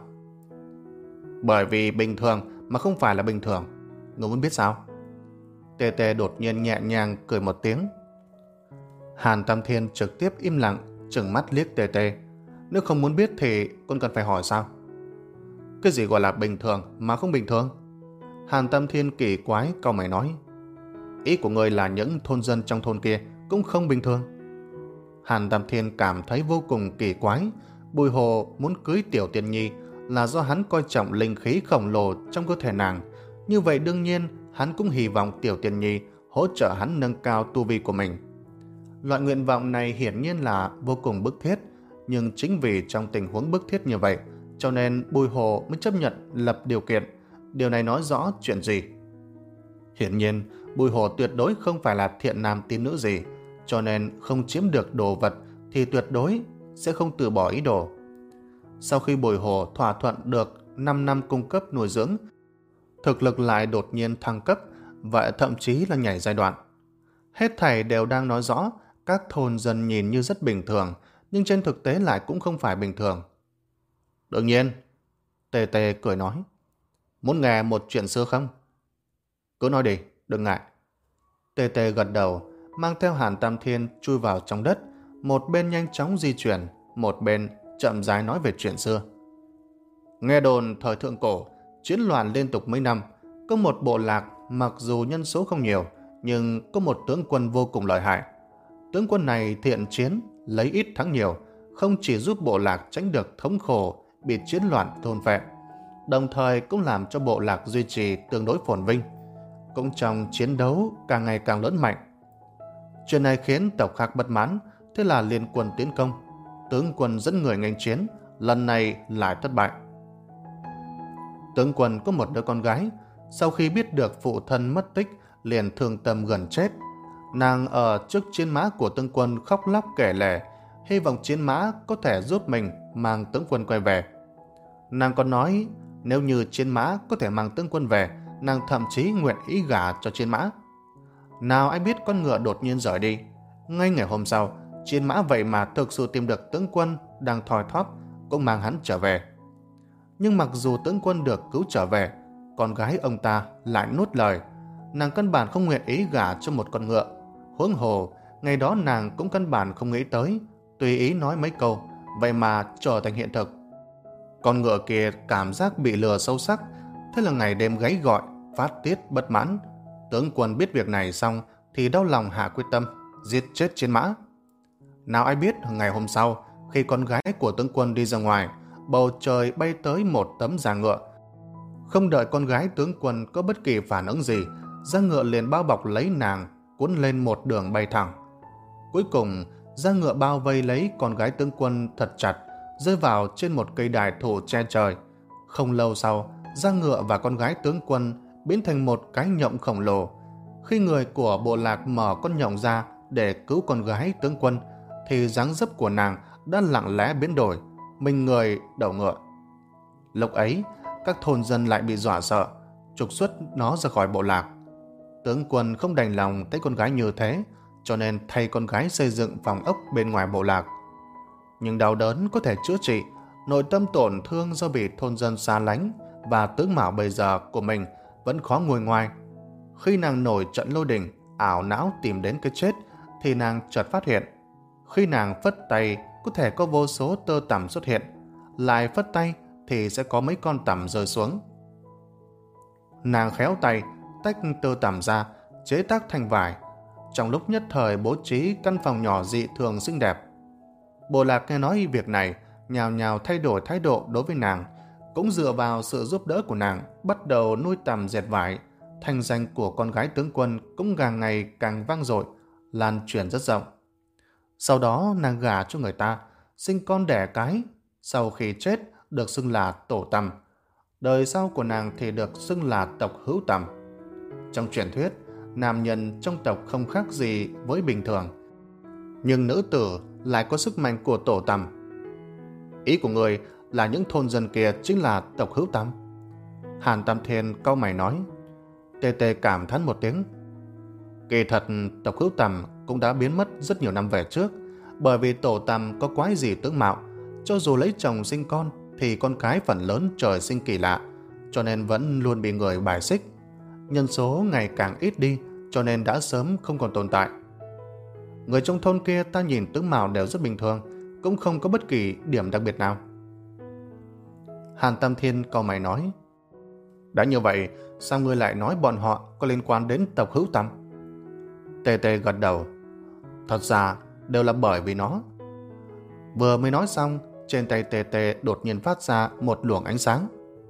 Bởi vì bình thường mà không phải là bình thường. Ngươi muốn biết sao? Tê Tê đột nhiên nhẹ nhàng cười một tiếng. Hàn Tam Thiên trực tiếp im lặng, trừng mắt liếc Tê Tê. Nếu không muốn biết thì con cần phải hỏi sao? Cái gì gọi là bình thường mà không bình thường? Hàn Tam Thiên kỳ quái cau mày nói. Ý của ngươi là những thôn dân trong thôn kia cũng không bình thường. Hàn Tam Thiên cảm thấy vô cùng kỳ quái. Bùi Hồ muốn cưới Tiểu Tiên Nhi là do hắn coi trọng linh khí khổng lồ trong cơ thể nàng. Như vậy đương nhiên hắn cũng hy vọng Tiểu Tiên Nhi hỗ trợ hắn nâng cao tu vi của mình. Loại nguyện vọng này hiển nhiên là vô cùng bức thiết, nhưng chính vì trong tình huống bức thiết như vậy cho nên Bùi Hồ mới chấp nhận lập điều kiện. Điều này nói rõ chuyện gì? Hiển nhiên Bùi Hồ tuyệt đối không phải là thiện nam tín nữ gì, cho nên không chiếm được đồ vật thì tuyệt đối sẽ không từ bỏ ý đồ. Sau khi Bùi Hồ thỏa thuận được năm năm cung cấp nuôi dưỡng, thực lực lại đột nhiên thăng cấp và thậm chí là nhảy giai đoạn. Hết thảy đều đang nói rõ các thôn dân nhìn như rất bình thường, nhưng trên thực tế lại cũng không phải bình thường. Đương nhiên, Tê Tê cười nói. Muốn nghe một chuyện xưa không? Cứ nói đi, đừng ngại. Tê Tê gật đầu, mang theo Hàn Tam Thiên chui vào trong đất, một bên nhanh chóng di chuyển, một bên chậm rãi nói về chuyện xưa. Nghe đồn thời thượng cổ, chiến loạn liên tục mấy năm, có một bộ lạc mặc dù nhân số không nhiều, nhưng có một tướng quân vô cùng lợi hại. Tướng quân này thiện chiến, lấy ít thắng nhiều, không chỉ giúp bộ lạc tránh được thống khổ bị chiến loạn thôn phệ, đồng thời cũng làm cho bộ lạc duy trì tương đối phồn vinh, cũng trong chiến đấu càng ngày càng lớn mạnh. Chuyện này khiến tộc khác bất mãn, thế là liên quân tiến công. Tướng quân dẫn người nghênh chiến, lần này lại thất bại. Tướng quân có một đứa con gái, sau khi biết được phụ thân mất tích liền thương tâm gần chết. Nàng ở trước chiến mã của tướng quân khóc lóc kể lể, hy vọng chiến mã có thể giúp mình mang tướng quân quay về. Nàng còn nói nếu như chiến mã có thể mang tướng quân về, nàng thậm chí nguyện ý gả cho chiến mã. Nào ai biết con ngựa đột nhiên rời đi. Ngay ngày hôm sau, chiến mã vậy mà thực sự tìm được tướng quân đang thoi thóp, cũng mang hắn trở về. Nhưng mặc dù tướng quân được cứu trở về, con gái ông ta lại nuốt lời. Nàng căn bản không nguyện ý gả cho một con ngựa. Huống hồ, ngày đó nàng cũng căn bản không nghĩ tới, tùy ý nói mấy câu, vậy mà trở thành hiện thực. Con ngựa kia cảm giác bị lừa sâu sắc, thế là ngày đêm gáy gọi, phát tiết bất mãn. Tướng quân biết việc này xong thì đau lòng hạ quyết tâm giết chết chiến mã. Nào ai biết ngày hôm sau, khi con gái của tướng quân đi ra ngoài, bầu trời bay tới một tấm da ngựa. Không đợi con gái tướng quân có bất kỳ phản ứng gì, da ngựa liền bao bọc lấy nàng, cuốn lên một đường bay thẳng. Cuối cùng, da ngựa bao vây lấy con gái tướng quân thật chặt, rơi vào trên một cây đài thụ che trời. Không lâu sau, da ngựa và con gái tướng quân biến thành một cái nhộng khổng lồ. Khi người của bộ lạc mở con nhộng ra để cứu con gái tướng quân, thì dáng dấp của nàng đã lặng lẽ biến đổi, mình người đầu ngựa. Lúc ấy, các thôn dân lại bị dọa sợ, trục xuất nó ra khỏi bộ lạc. Tướng quân không đành lòng thấy con gái như thế, cho nên thay con gái xây dựng phòng ốc bên ngoài bộ lạc. Nhưng đau đớn có thể chữa trị, nội tâm tổn thương do bị thôn dân xa lánh và tướng mạo bây giờ của mình vẫn khó nguôi ngoai. Khi nàng nổi trận lôi đình, ảo não tìm đến cái chết, thì nàng chợt phát hiện, khi nàng phất tay có thể có vô số tơ tằm xuất hiện, lại phất tay thì sẽ có mấy con tằm rơi xuống. Nàng khéo tay tách tơ tằm ra, chế tác thành vải, trong lúc nhất thời bố trí căn phòng nhỏ dị thường xinh đẹp. Bộ lạc nghe nói việc này, nhào nhào thay đổi thái độ đối với nàng, cũng dựa vào sự giúp đỡ của nàng bắt đầu nuôi tằm dệt vải. Thanh danh của con gái tướng quân cũng càng ngày càng vang dội, lan truyền rất rộng. Sau đó nàng gả cho người ta, sinh con đẻ cái, sau khi chết được xưng là tổ tằm. Đời sau của nàng thì được xưng là tộc hữu tằm. Trong truyền thuyết, nam nhân trong tộc không khác gì với bình thường, nhưng nữ tử lại có sức mạnh của tổ tằm. Ý của người là những thôn dân kia chính là tộc hữu tằm? Hàn Tam Thiên cau mày nói. Tê Tê cảm thán một tiếng. Kỳ thật tộc hữu tằm cũng đã biến mất rất nhiều năm về trước, bởi vì tổ tằm có quái gì tướng mạo, cho dù lấy chồng sinh con thì con cái phần lớn trời sinh kỳ lạ, cho nên vẫn luôn bị người bài xích. Nhân số ngày càng ít đi, cho nên đã sớm không còn tồn tại. Người trong thôn kia ta nhìn tướng mạo đều rất bình thường, cũng không có bất kỳ điểm đặc biệt nào. Hàn Tam Thiên cau mày nói. Đã như vậy, sao ngươi lại nói bọn họ có liên quan đến tộc hữu tằm? Tê Tê gật đầu. Thật ra đều là bởi vì nó. Vừa mới nói xong, trên tay Tê Tê đột nhiên phát ra một luồng ánh sáng.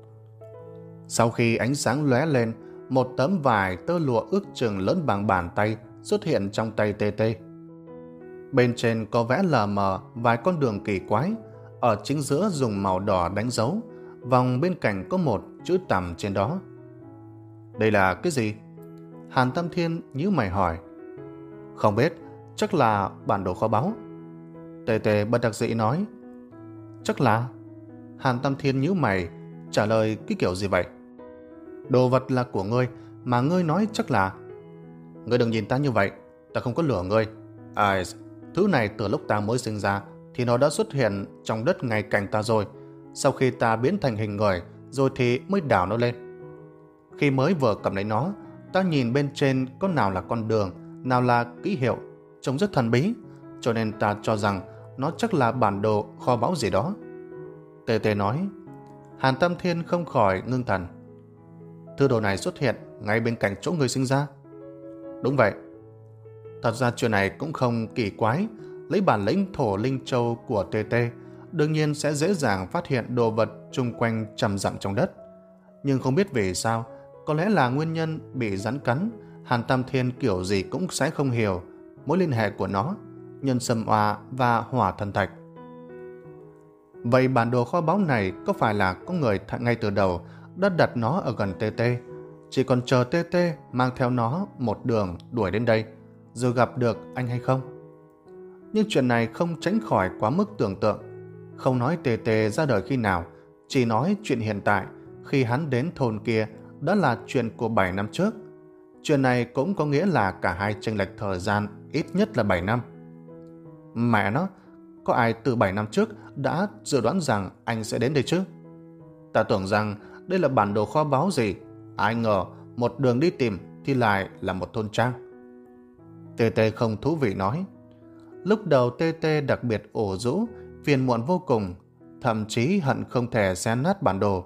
Sau khi ánh sáng lóe lên, một tấm vải tơ lụa ước chừng lớn bằng bàn tay xuất hiện trong tay Tê Tê. Bên trên có vẽ lờ mờ vài con đường kỳ quái, ở chính giữa dùng màu đỏ đánh dấu, vòng bên cạnh có một chữ tằm trên đó. Đây là cái gì? Hàn Tam Thiên nhíu mày hỏi. Không biết, chắc là bản đồ kho báu. Tê Tê bất đắc dĩ nói. Chắc là? Hàn Tam Thiên nhíu mày, trả lời cái kiểu gì vậy? Đồ vật là của ngươi, mà ngươi nói chắc là... Ngươi đừng nhìn ta như vậy, ta không có lừa ngươi. À, thứ này từ lúc ta mới sinh ra thì nó đã xuất hiện trong đất ngay cạnh ta rồi. Sau khi ta biến thành hình người, rồi thì mới đào nó lên. Khi mới vừa cầm lấy nó, ta nhìn bên trên có nào là con đường, nào là ký hiệu, trông rất thần bí, cho nên ta cho rằng nó chắc là bản đồ kho báu gì đó. Tê Tê nói. Hàn Tam Thiên không khỏi ngưng thần. Thứ đồ này xuất hiện ngay bên cạnh chỗ người sinh ra. Đúng vậy. Thật ra chuyện này cũng không kỳ quái. Lấy bản lĩnh thổ linh châu của Tê Tê, đương nhiên sẽ dễ dàng phát hiện đồ vật chung quanh trăm dặm trong đất. Nhưng không biết vì sao, có lẽ là nguyên nhân bị rắn cắn, Hàn Tam Thiên kiểu gì cũng sẽ không hiểu mối liên hệ của nó, nhân sâm oa và hỏa thần thạch. Vậy bản đồ kho báu này có phải là có người ngay từ đầu đã đặt nó ở gần Tê Tê, chỉ còn chờ Tê Tê mang theo nó một đường đuổi đến đây, rồi gặp được anh hay không? Nhưng chuyện này không tránh khỏi quá mức tưởng tượng. Không nói Tê Tê ra đời khi nào, chỉ nói chuyện hiện tại, khi hắn đến thôn kia đã là chuyện của bảy năm trước. Chuyện này cũng có nghĩa là cả hai chênh lệch thời gian ít nhất là bảy năm. Mẹ nó, có ai từ bảy năm trước đã dự đoán rằng anh sẽ đến đây chứ? Ta tưởng rằng đây là bản đồ kho báu gì, ai ngờ một đường đi tìm thì lại là một thôn trang. Tê Tê không thú vị nói. Lúc đầu Tê Tê đặc biệt ổ rũ, phiền muộn vô cùng, thậm chí hận không thể xé nát bản đồ.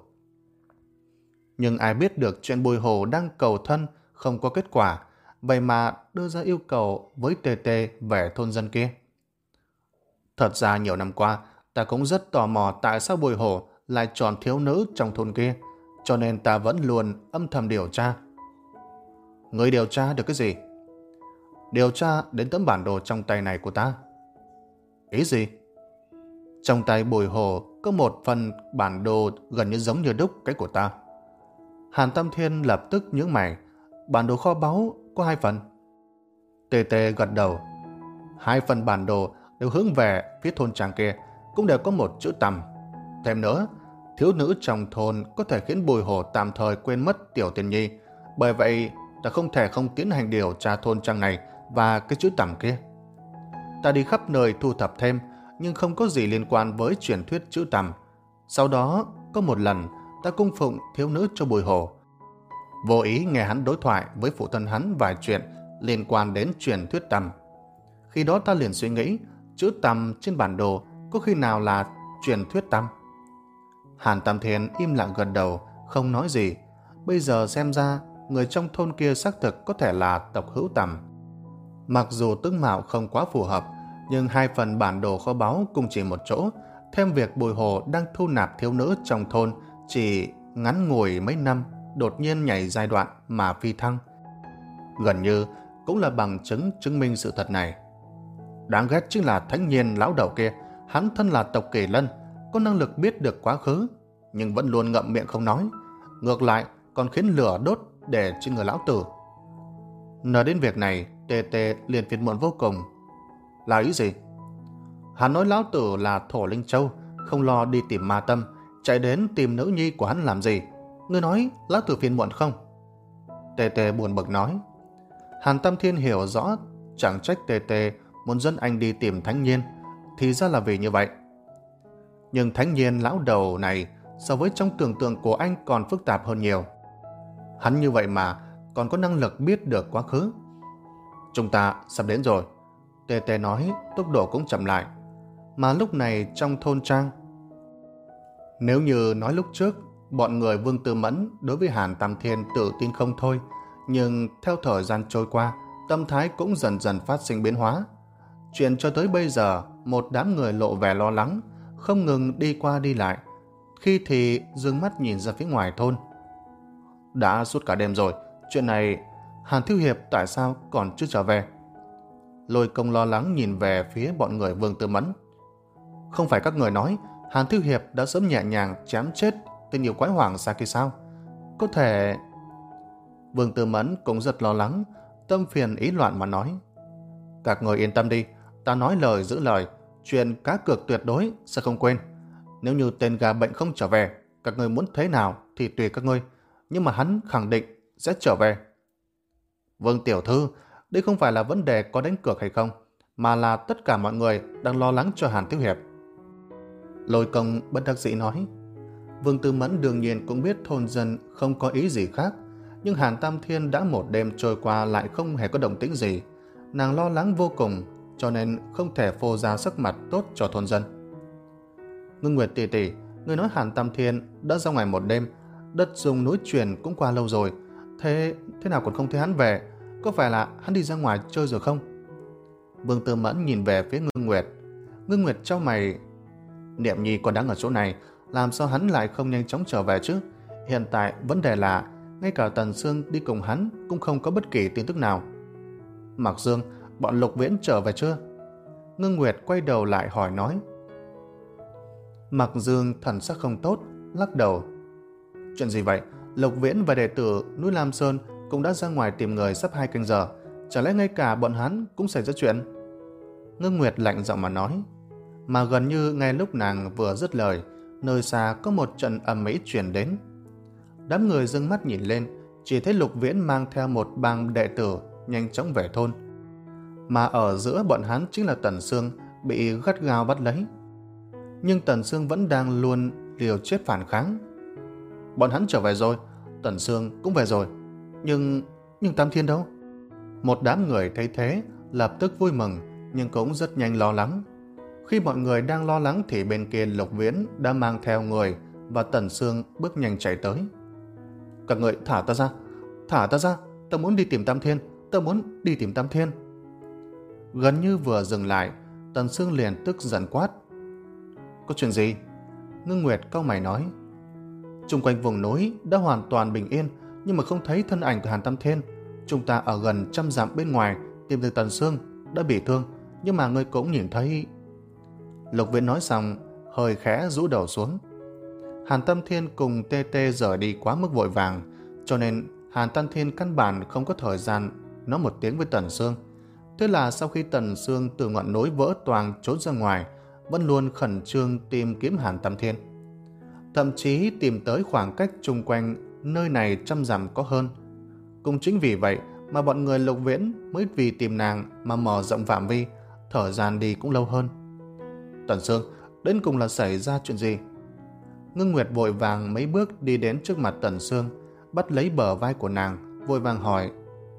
Nhưng ai biết được chuyện Bùi Hổ đang cầu thân không có kết quả, vậy mà đưa ra yêu cầu với Tê Tê về thôn dân kia. Thật ra nhiều năm qua, ta cũng rất tò mò tại sao Bùi Hổ lại chọn thiếu nữ trong thôn kia, cho nên ta vẫn luôn âm thầm điều tra. Người điều tra được cái gì? Điều tra đến tấm bản đồ trong tay này của ta. Ý gì? Trong tay Bùi Hồ có một phần bản đồ gần như giống như đúc cái của ta. Hàn Tam Thiên lập tức nhướng mày. Bản đồ kho báu có hai phần. Tê Tê gật đầu. Hai phần bản đồ đều hướng về phía thôn trang kia, cũng đều có một chữ tằm. Thêm nữa, thiếu nữ trong thôn có thể khiến Bùi Hồ tạm thời quên mất Tiểu Tiên Nhi, bởi vậy ta không thể không tiến hành điều tra thôn trang này và cái chữ tằm kia. Ta đi khắp nơi thu thập thêm, nhưng không có gì liên quan với truyền thuyết chữ tằm. Sau đó, có một lần, ta cung phụng thiếu nữ cho Bùi Hồ. Vô ý nghe hắn đối thoại với phụ thân hắn vài chuyện liên quan đến truyền thuyết tằm. Khi đó ta liền suy nghĩ, chữ tằm trên bản đồ có khi nào là truyền thuyết tằm? Hàn Tam Thiên im lặng gật đầu, không nói gì. Bây giờ xem ra, người trong thôn kia xác thực có thể là tộc hữu tằm. Mặc dù tướng mạo không quá phù hợp, nhưng hai phần bản đồ kho báu cùng chỉ một chỗ, thêm việc Bùi Hồ đang thu nạp thiếu nữ trong thôn chỉ ngắn ngủi mấy năm, đột nhiên nhảy giai đoạn mà phi thăng. Gần như cũng là bằng chứng chứng minh sự thật này. Đáng ghét chính là Thánh Nhiên lão đầu kia, hắn thân là tộc Kỳ Lân, có năng lực biết được quá khứ, nhưng vẫn luôn ngậm miệng không nói, ngược lại còn khiến lửa đốt để trên người lão tử. Nói đến việc này, Tê Tê liền phiền muộn vô cùng. Là ý gì? Hắn nói lão tử là Thổ Linh Châu, không lo đi tìm ma tâm, chạy đến tìm nữ nhi của hắn làm gì? Ngươi nói lão tử phiền muộn không? Tê Tê buồn bực nói. Hàn Tam Thiên hiểu rõ, chẳng trách Tê Tê muốn dẫn anh đi tìm Thánh Nhiên, thì ra là vì như vậy. Nhưng Thánh Nhiên lão đầu này so với trong tưởng tượng của anh còn phức tạp hơn nhiều. Hắn như vậy mà còn có năng lực biết được quá khứ. Chúng ta sắp đến rồi, Tê Tê nói, tốc độ cũng chậm lại. Mà lúc này trong thôn trang, nếu như nói lúc trước bọn người Vương Tư Mẫn đối với Hàn Tam Thiên tự tin không thôi, nhưng theo thời gian trôi qua, tâm thái cũng dần dần phát sinh biến hóa. Chuyện cho tới bây giờ, một đám người lộ vẻ lo lắng, không ngừng đi qua đi lại, khi thì dừng mắt nhìn ra phía ngoài thôn. Đã suốt cả đêm rồi, chuyện này Hàn Thiếu Hiệp tại sao còn chưa trở về? Lôi Công lo lắng nhìn về phía bọn người Vương Tư Mẫn. Không phải các người nói Hàn Thiếu Hiệp đã sớm nhẹ nhàng chém chết tên yêu quái hoàng xa kia sao? Có thể... Vương Tư Mẫn cũng rất lo lắng, tâm phiền ý loạn mà nói. Các người yên tâm đi, ta nói lời giữ lời, chuyện cá cược tuyệt đối sẽ không quên. Nếu như tên gà bệnh không trở về, các người muốn thế nào thì tùy các ngươi, nhưng mà hắn khẳng định sẽ trở về. Vương tiểu thư, đây không phải là vấn đề có đánh cược hay không, mà là tất cả mọi người đang lo lắng cho Hàn Thiếu Hiệp. Lôi Công bất đắc dĩ nói. Vương Tư Mẫn đương nhiên cũng biết thôn dân không có ý gì khác, nhưng Hàn Tam Thiên đã một đêm trôi qua lại không hề có động tĩnh gì. Nàng lo lắng vô cùng, cho nên không thể phô ra sắc mặt tốt cho thôn dân. Ngưng Nguyệt tỷ tỷ, người nói Hàn Tam Thiên đã ra ngoài một đêm, đất dùng núi truyền cũng qua lâu rồi, thế thế nào còn không thấy hắn về? Có phải là hắn đi ra ngoài chơi rồi không? Vương Tư Mẫn nhìn về phía Ngưng Nguyệt. Ngưng Nguyệt trao mày. Niệm Nhi còn đang ở chỗ này, làm sao hắn lại không nhanh chóng trở về chứ? Hiện tại vấn đề là ngay cả Tần Sương đi cùng hắn cũng không có bất kỳ tin tức nào. Mạc Dương, bọn Lục Viễn trở về chưa? Ngưng Nguyệt quay đầu lại hỏi nói. Mạc Dương thần sắc không tốt, lắc đầu. Chuyện gì vậy? Lục Viễn và đệ tử núi Lam Sơn cũng đã ra ngoài tìm người sắp hai canh giờ, chả lẽ ngay cả bọn hắn cũng xảy ra chuyện? Ngưng Nguyệt lạnh giọng mà nói. Mà gần như ngay lúc nàng vừa dứt lời, nơi xa có một trận ầm ĩ truyền đến. Đám người dưng mắt nhìn lên, chỉ thấy Lục Viễn mang theo một bang đệ tử nhanh chóng về thôn. Mà ở giữa bọn hắn chính là Tần Sương bị gắt gao bắt lấy. Nhưng Tần Sương vẫn đang luôn liều chết phản kháng. Bọn hắn trở về rồi, Tần Sương cũng về rồi. Nhưng... nhưng Tam Thiên đâu? Một đám người thấy thế lập tức vui mừng, nhưng cũng rất nhanh lo lắng. Khi mọi người đang lo lắng thì bên kia Lục Viễn đã mang theo người và Tần Sương bước nhanh chạy tới. Các người thả ta ra, thả ta ra, ta muốn đi tìm Tam Thiên, ta muốn đi tìm Tam Thiên. Gần như vừa dừng lại, Tần Sương liền tức giận quát. Có chuyện gì? Ngưng Nguyệt cau mày nói. Xung quanh vùng núi đã hoàn toàn bình yên, nhưng mà không thấy thân ảnh của Hàn Tam Thiên. Chúng ta ở gần trăm dặm bên ngoài tìm được Tần Sương đã bị thương, nhưng mà ngươi cũng nhìn thấy... Lục Viễn nói xong, hơi khẽ rũ đầu xuống. Hàn Tam Thiên cùng Tê Tê rời đi quá mức vội vàng, cho nên Hàn Tam Thiên căn bản không có thời gian nói một tiếng với Tần Sương. Thế là sau khi Tần Sương từ ngọn núi vỡ toang trốn ra ngoài, vẫn luôn khẩn trương tìm kiếm Hàn Tam Thiên. Thậm chí tìm tới khoảng cách chung quanh nơi này trăm dặm có hơn. Cũng chính vì vậy mà bọn người Lục Viễn mới vì tìm nàng mà mở rộng phạm vi, thời gian đi cũng lâu hơn. Tần Sương, đến cùng là xảy ra chuyện gì? Ngưng Nguyệt vội vàng mấy bước đi đến trước mặt Tần Sương, bắt lấy bờ vai của nàng, vội vàng hỏi.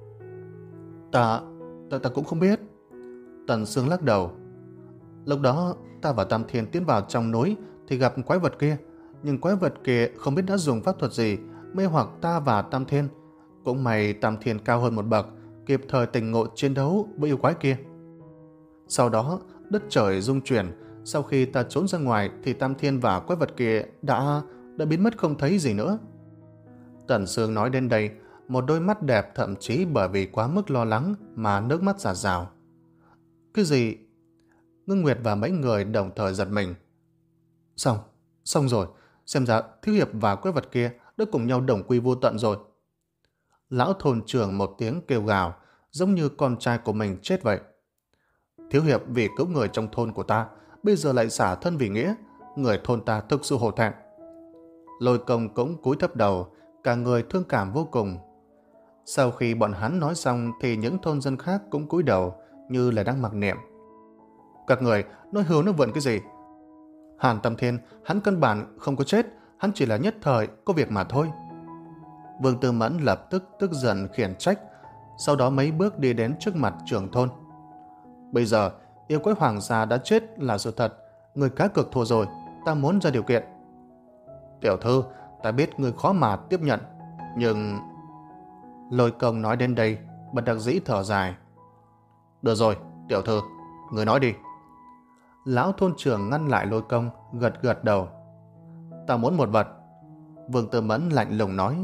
Ta, ta, ta cũng không biết. Tần Sương lắc đầu. Lúc đó ta và Tam Thiên tiến vào trong núi thì gặp quái vật kia, nhưng quái vật kia không biết đã dùng pháp thuật gì mê hoặc ta và Tam Thiên. Cũng may Tam Thiên cao hơn một bậc, kịp thời tỉnh ngộ chiến đấu với yêu quái kia. Sau đó đất trời rung chuyển, sau khi ta trốn ra ngoài thì Tam Thiên và quái vật kia đã đã biến mất không thấy gì nữa. Tần Sương nói đến đây, một đôi mắt đẹp thậm chí bởi vì quá mức lo lắng mà nước mắt rả rào. Cái gì? Ngưng Nguyệt và mấy người đồng thời giật mình. Xong, xong rồi, xem ra Thiếu Hiệp và quái vật kia đã cùng nhau đồng quy vô tận rồi. Lão thôn trưởng một tiếng kêu gào, giống như con trai của mình chết vậy. Thiếu Hiệp vì cứu người trong thôn của ta, bây giờ lại xả thân vì nghĩa, người thôn ta thực sự hổ thẹn. Lôi Công cũng cúi thấp đầu, cả người thương cảm vô cùng. Sau khi bọn hắn nói xong thì những thôn dân khác cũng cúi đầu như là đang mặc niệm. Các người nói hưu nói vượn cái gì? Hàn Tam Thiên, hắn căn bản không có chết, hắn chỉ là nhất thời có việc mà thôi. Vương Tư Mẫn lập tức tức giận khiển trách, sau đó mấy bước đi đến trước mặt trưởng thôn. Bây giờ yêu quái hoàng gia đã chết là sự thật, người cá cược thua rồi, ta muốn ra điều kiện. Tiểu thư, ta biết người khó mà tiếp nhận, nhưng... Lôi Công nói đến đây, bất đắc dĩ thở dài. Được rồi, tiểu thư, người nói đi. Lão thôn trưởng ngăn lại Lôi Công, gật gật đầu. Ta muốn một vật. Vương Tư Mẫn lạnh lùng nói.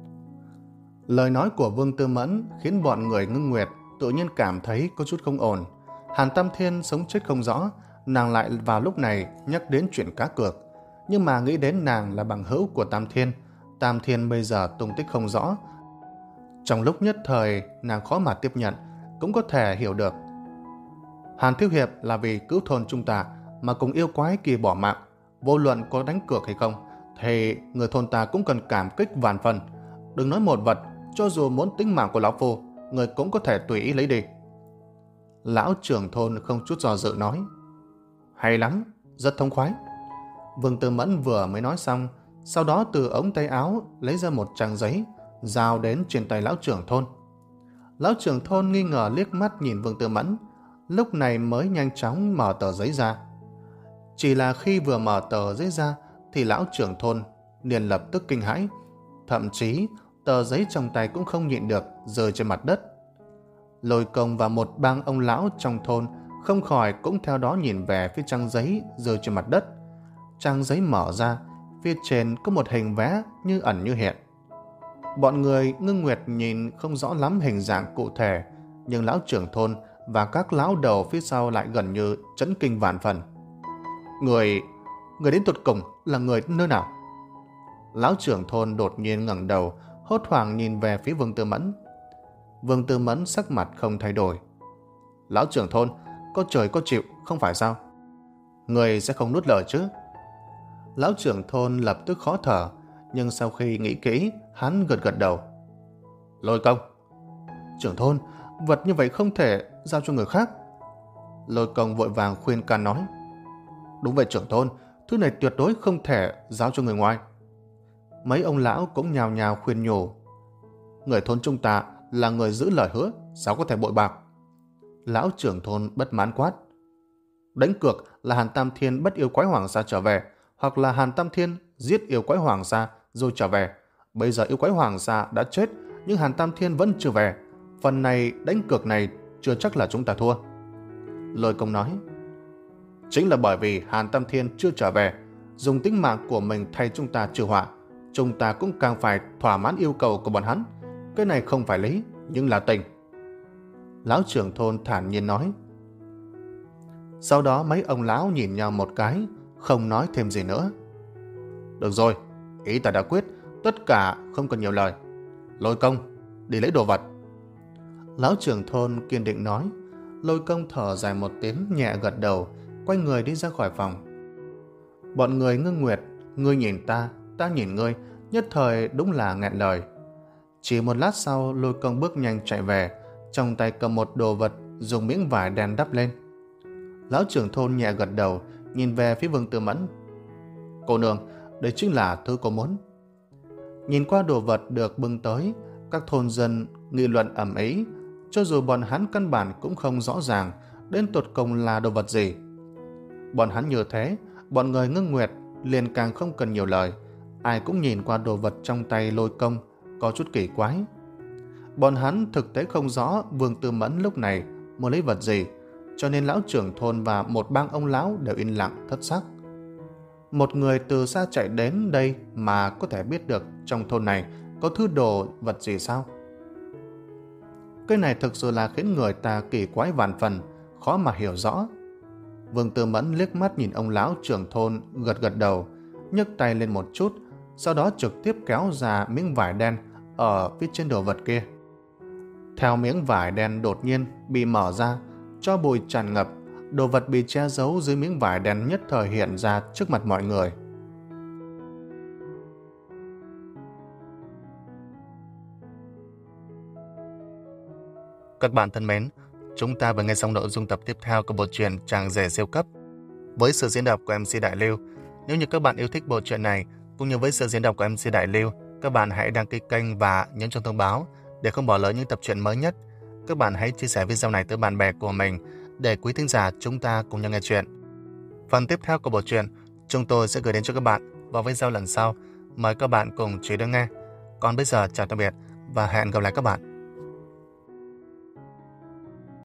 Lời nói của Vương Tư Mẫn khiến bọn người Ngưng Nguyệt tự nhiên cảm thấy có chút không ổn. Hàn Tam Thiên sống chết không rõ, nàng lại vào lúc này nhắc đến chuyện cá cược. Nhưng mà nghĩ đến nàng là bằng hữu của Tam Thiên, Tam Thiên bây giờ tung tích không rõ. Trong lúc nhất thời nàng khó mà tiếp nhận, cũng có thể hiểu được. Hàn Thiếu Hiệp là vì cứu thôn chúng ta mà cùng yêu quái kỳ bỏ mạng, vô luận có đánh cược hay không, thì người thôn ta cũng cần cảm kích vạn phần. Đừng nói một vật, cho dù muốn tính mạng của lão phu, người cũng có thể tùy ý lấy đi. Lão trưởng thôn không chút do dự nói. Hay lắm, rất thông khoái. Vương Tư Mẫn vừa mới nói xong, sau đó từ ống tay áo lấy ra một trang giấy, giao đến trên tay lão trưởng thôn. Lão trưởng thôn nghi ngờ liếc mắt nhìn Vương Tư Mẫn, lúc này mới nhanh chóng mở tờ giấy ra. Chỉ là khi vừa mở tờ giấy ra thì lão trưởng thôn liền lập tức kinh hãi, thậm chí tờ giấy trong tay cũng không nhịn được rơi trên mặt đất. Lôi Công và một bang ông lão trong thôn không khỏi cũng theo đó nhìn về phía trang giấy rơi trên mặt đất. Trang giấy mở ra, phía trên có một hình vẽ như ẩn như hiện. Bọn người Ngưng Nguyệt nhìn không rõ lắm hình dạng cụ thể, nhưng lão trưởng thôn và các lão đầu phía sau lại gần như chấn kinh vạn phần. Người, người đến tuột cùng là người nơi nào? Lão trưởng thôn đột nhiên ngẩng đầu, hốt hoảng nhìn về phía Vương Tư Mẫn. Vương Tư Mẫn sắc mặt không thay đổi. Lão trưởng thôn, có trời có chịu, không phải sao? Người sẽ không nuốt lời chứ? Lão trưởng thôn lập tức khó thở, nhưng sau khi nghĩ kỹ, hắn gật gật đầu. Lôi Công. Trưởng thôn, vật như vậy không thể giao cho người khác. Lôi Công vội vàng khuyên can nói. Đúng vậy trưởng thôn, thứ này tuyệt đối không thể giao cho người ngoài. Mấy ông lão cũng nhào nhào khuyên nhủ. Người thôn chúng ta là người giữ lời hứa, sao có thể bội bạc? Lão trưởng thôn bất mãn quát. Đánh cược là Hàn Tam Thiên bắt yêu quái hoàng sa trở về, hoặc là Hàn Tam Thiên giết yêu quái hoàng sa rồi trở về. Bây giờ yêu quái hoàng sa đã chết, nhưng Hàn Tam Thiên vẫn chưa về. Phần này đánh cược này chưa chắc là chúng ta thua. Lôi Công nói. Chính là bởi vì Hàn Tam Thiên chưa trở về, dùng tính mạng của mình thay chúng ta trừ họa, chúng ta cũng càng phải thỏa mãn yêu cầu của bọn hắn. Cái này không phải lý, nhưng là tình. Lão trưởng thôn thản nhiên nói. Sau đó mấy ông lão nhìn nhau một cái, không nói thêm gì nữa. Được rồi, ý ta đã quyết, tất cả không cần nhiều lời. Lôi Công, đi lấy đồ vật. Lão trưởng thôn kiên định nói. Lôi Công thở dài một tiếng, nhẹ gật đầu, quay người đi ra khỏi phòng. Bọn người Ngưng Nguyệt, ngươi nhìn ta, ta nhìn ngươi, nhất thời đúng là nghẹn lời. Chỉ một lát sau, Lôi Công bước nhanh chạy về, trong tay cầm một đồ vật dùng miếng vải đen đắp lên. Lão trưởng thôn nhẹ gật đầu, nhìn về phía Vương Tư Mẫn. Cô nương, đây chính là thứ cô muốn. Nhìn qua đồ vật được bưng tới, các thôn dân nghị luận ầm ĩ, cho dù bọn hắn căn bản cũng không rõ ràng đến tột cùng là đồ vật gì. Bọn hắn như thế, bọn người Ngưng Nguyệt liền càng không cần nhiều lời, ai cũng nhìn qua đồ vật trong tay Lôi Công, có chút kỳ quái. Bọn hắn thực tế không rõ Vương Tư Mẫn lúc này muốn lấy vật gì, cho nên lão trưởng thôn và một bang ông lão đều yên lặng thất sắc. Một người từ xa chạy đến đây mà có thể biết được trong thôn này có thứ đồ vật gì sao? Cái này thực sự là khiến người ta kỳ quái vạn phần, khó mà hiểu rõ. Vương Tư Mẫn liếc mắt nhìn ông lão trưởng thôn, gật gật đầu, nhấc tay lên một chút, sau đó trực tiếp kéo ra miếng vải đen ở phía trên đồ vật kia. Theo miếng vải đen đột nhiên bị mở ra, cho bụi tràn ngập, đồ vật bị che giấu dưới miếng vải đen nhất thời hiện ra trước mặt mọi người. Các bạn thân mến, chúng ta vừa nghe xong nội dung tập tiếp theo của bộ truyện Chàng Rể Siêu Cấp với sự diễn đọc của em xê Đại Lưu. Nếu như các bạn yêu thích bộ truyện này cũng như với sự diễn đọc của em xê Đại Lưu, các bạn hãy đăng ký kênh và nhấn chuông thông báo để không bỏ lỡ những tập truyện mới nhất. Các bạn hãy chia sẻ video này tới bạn bè của mình để quý thính giả chúng ta cùng nhau nghe chuyện. Phần tiếp theo của bộ truyện chúng tôi sẽ gửi đến cho các bạn vào video lần sau. Mời các bạn cùng chú ý đón nghe. Còn bây giờ chào tạm biệt và hẹn gặp lại các bạn.